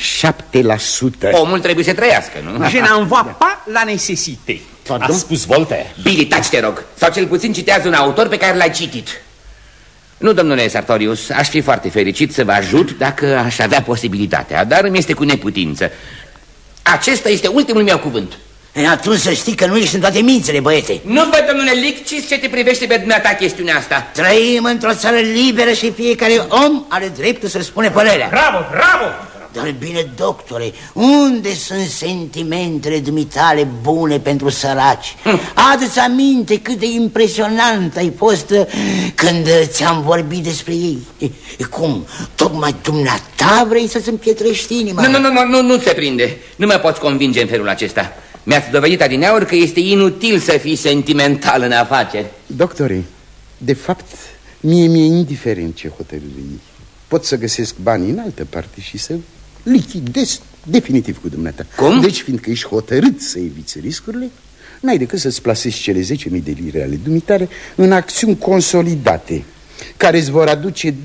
7%. Omul trebuie să trăiască, nu? Je n'en vois pas la nécessité. A spus Voltaire. Billy, taci, te rog. Sau cel puțin citează un autor pe care l-ai citit. Nu, domnule Sartorius, aș fi foarte fericit să vă ajut dacă aș avea posibilitatea, dar îmi este cu neputință. Acesta este ultimul meu cuvânt. Atunci să știi că nu ești în toate mințele, băiete. Nu văd, domnule Liccis, ce te privește pe dumneata chestiunea asta. Trăim într-o țară liberă și fiecare om are dreptul să spune părerea. Bravo, bravo! Dar bine, doctore, unde sunt sentimentele dumitale bune pentru săraci? Adu-ți aminte cât de impresionant ai fost când ți-am vorbit despre ei. Cum? Tocmai dumneata vrei să-ți împietrești inima? Nu se prinde. Nu mă poți convinge în felul acesta. Mi-ați dovedit adineauri că este inutil să fii sentimental în afaceri. Doctore, de fapt, mi-e indiferent ce hotărâre ei. Pot să găsesc banii în altă parte și să lichidez definitiv cu dumneata. Cum? Deci, fiindcă ești hotărât să eviți riscurile, n-ai decât să-ți plasezi cele 10.000 de lire ale dumitare în acțiuni consolidate, care îți vor aduce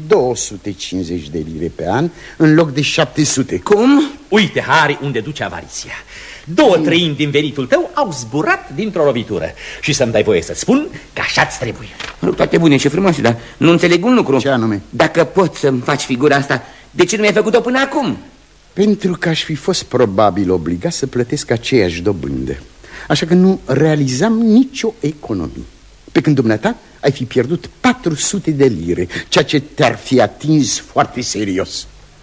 250 de lire pe an în loc de 700. Cum? Uite, Harry, unde duce avariția. 2/3 din venitul tău au zburat dintr-o lovitură. Și să-mi dai voie să-ți spun că așa-ți trebuie. Toate bune și frumoase, dar nu înțeleg un lucru. Ce anume? Dacă poți să-mi faci figura asta, de ce nu mi-ai făcut-o până acum? Pentru că aș fi fost probabil obligat să plătesc aceeași dobândă. Așa că nu realizam nicio economie. Pe când dumneata ai fi pierdut 400 de lire, ceea ce te-ar fi atins foarte serios.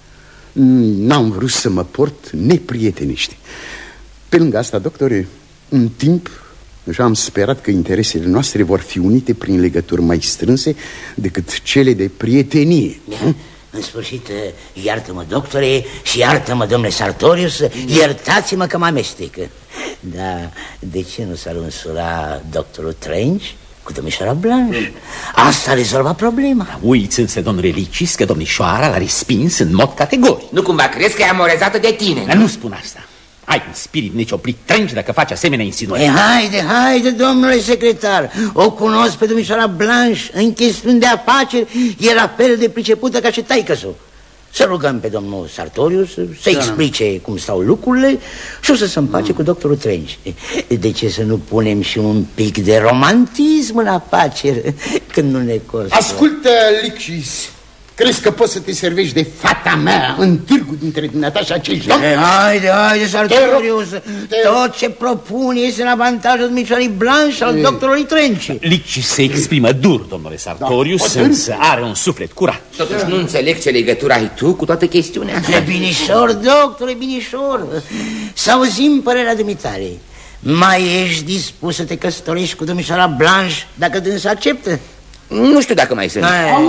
N-am vrut să mă port neprietenește. Pe lângă asta, doctore, în timp Deja am sperat că interesele noastre vor fi unite prin legături mai strânse decât cele de prietenie. În sfârșit, iartă-mă, doctore, și iartă-mă, domnule Sartorius, iertați-mă că mă amestec. Dar de ce nu s-ar însura doctorul Trench cu domnișoara Blanche? Asta rezolva problema. Uiți însă, domnule Licis, că domnișoara l-a respins în mod categoric. Nu cumva crezi că e amorezată de tine? Dar nu spun asta. Ai un spirit necioplit, Trench, dacă faci asemenea insinuări. Haide, domnule secretar, o cunosc pe domnișoara Blanche. În chestiuni de afaceri e la fel de pricepută ca și taică-su. Să rugăm pe domnul Sartorius să explice cum stau lucrurile și o să se împace cu doctorul Trench. De ce să nu punem și un pic de romantism în afaceri când nu ne costă? Ascultă, Licis, crezi că poți să te servești de fata mea în târgul dintre dumneata și acești domni? Haide, Sartorius, tot ce propune este în avantajul domnișoarei Blanche și al doctorului Trench. Licis se exprimă dur, domnule Sartorius, însă are un suflet curat. Totuși nu înțeleg ce legătură ai tu cu toată chestiunea. E binișor, doctore, binișor. Să auzim părerea dumitare. Mai ești dispus să te căsătorești cu domnișoara Blanche dacă dânsa acceptă? Nu știu dacă mai sunt.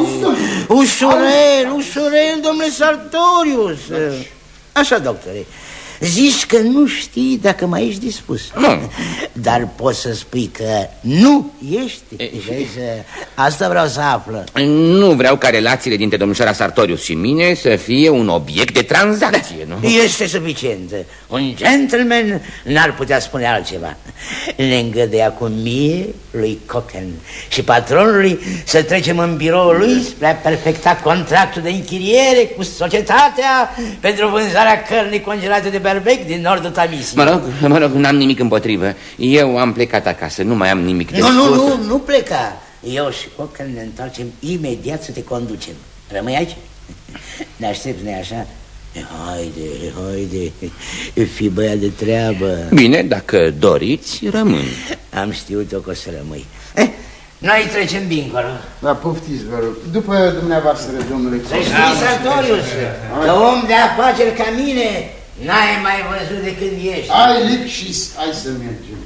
Ușurel, domnule Sartorius. Așa, doctore, zici că nu știi dacă mai ești dispus. Nu. Dar poți să spui că nu ești. Vezi, asta vreau să află. Nu vreau ca relațiile dintre domnișoara Sartorius și mine să fie un obiect de tranzacție, nu? Este suficient. Un gentleman n-ar putea spune altceva. Ne îngăduie acum mie, lui Cocken și patronului să trecem în biroul lui spre a perfecta contractul de închiriere cu societatea pentru vânzarea cărnii congelate de berbec din nordul Tamisii. Mă rog, n-am nimic împotrivă. Eu am plecat acasă, nu mai am nimic de spus. Nu pleca. Eu și Cocken ne întoarcem imediat să te conducem. Rămâi aici? Ne aștepți, nu-i așa? Haide, fii băiat de treabă. Bine, dacă doriți, rămân. Am știut-o că o să rămâi. Noi trecem dincolo. Da, poftiți, vă rog. După dumneavoastră, domnule. Să știi, Sartorius, că om de afaceri ca mine n-ai mai văzut de când ești. Hai, Licis, hai să mergem.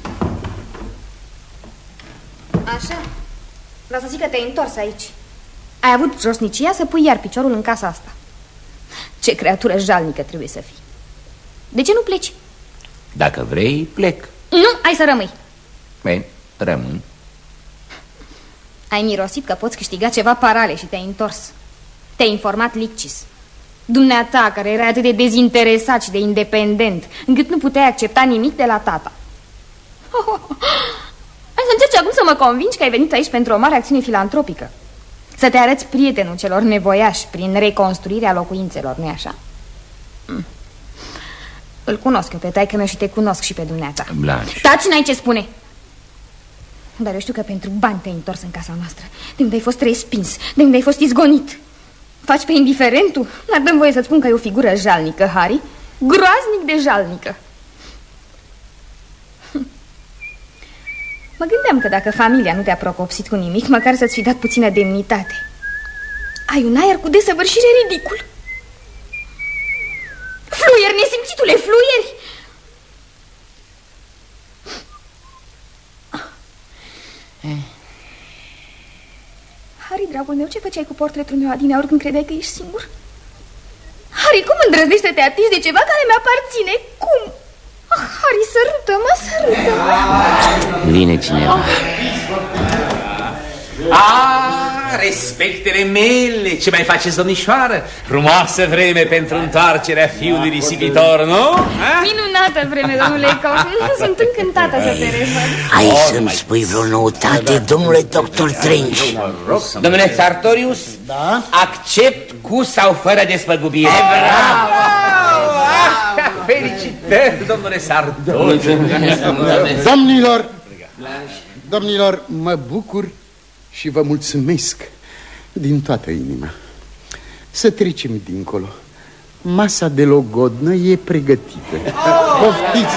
Așa, vreau să zic că te-ai întors aici. Ai avut josnicia să pui iar piciorul în casa asta. Ce creatură jalnică trebuie să fii. De ce nu pleci? Dacă vrei, plec. Nu, hai să rămâi. Bine, rămân. Ai mirosit că poți câștiga ceva parale și te-ai întors. Te-ai informat Licis. Dumneata, care era atât de dezinteresat și de independent, încât nu puteai accepta nimic de la tata. Hai să încerci acum să mă convingi că ai venit aici pentru o mare acțiune filantropică. Să te arăți prietenul celor nevoiași prin reconstruirea locuințelor, nu-i așa? Îl cunosc eu pe taică-meu și te cunosc și pe dumneata. Blanche. Taci, n-ai ce spune. Dar eu știu că pentru bani te-ai întors în casa noastră, de unde ai fost respins, de unde ai fost izgonit. Faci pe indiferentul? N-ar dăm voie să-ți spun că e o figură jalnică, Harry. Groaznic de jalnică. Mă gândeam că dacă familia nu te-a procopsit cu nimic, măcar să-ți fi dat puțină demnitate. Ai un aer cu desăvârșire ridicul. Fluier, nesimțitule, fluieri! Harry, dragul meu, ce făceai cu portretul meu adineauri când credeai că ești singur? Harry, cum îndrăznești să te atingi de ceva care mi-aparține? Cum? Oh, Harry, sărută-mă, sărută-mă! Vine cineva. Respectele mele! Ce mai faceți, domnișoară? Frumoasă vreme pentru întoarcerea fiului risipitor, nu? Minunată vreme, domnule Cock. Sunt încântată să te revăd. Ai să-mi spui vreo noutate, domnule doctor Trench? Domnule Sartorius, da? Accept cu sau fără despăgubire. Bravo! Felicitări, domnule Sartorius! Domnilor, mă bucur și vă mulțumesc din toată inima. Să trecem dincolo. Masa de logodnă e pregătită. Poftiți!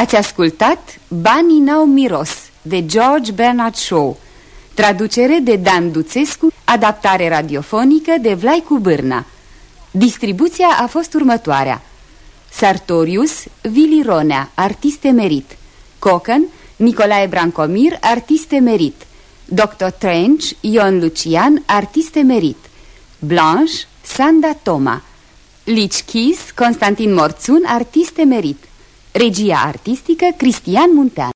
Ați ascultat Banii n-au miros, de George Bernard Shaw, traducere de Dan Duțescu, adaptare radiofonică de Vlaicu Bârna. Distribuția a fost următoarea: Sartorius, Vili Ronea, artist emerit; Cocan, Nicolae Brancomir, artist emerit; Dr. Trench, Ion Lucian, artist emerit; Blanche, Sanda Toma; Lichchis, Constantin Morțun, artist emerit; regia artistică, Cristian Muntean.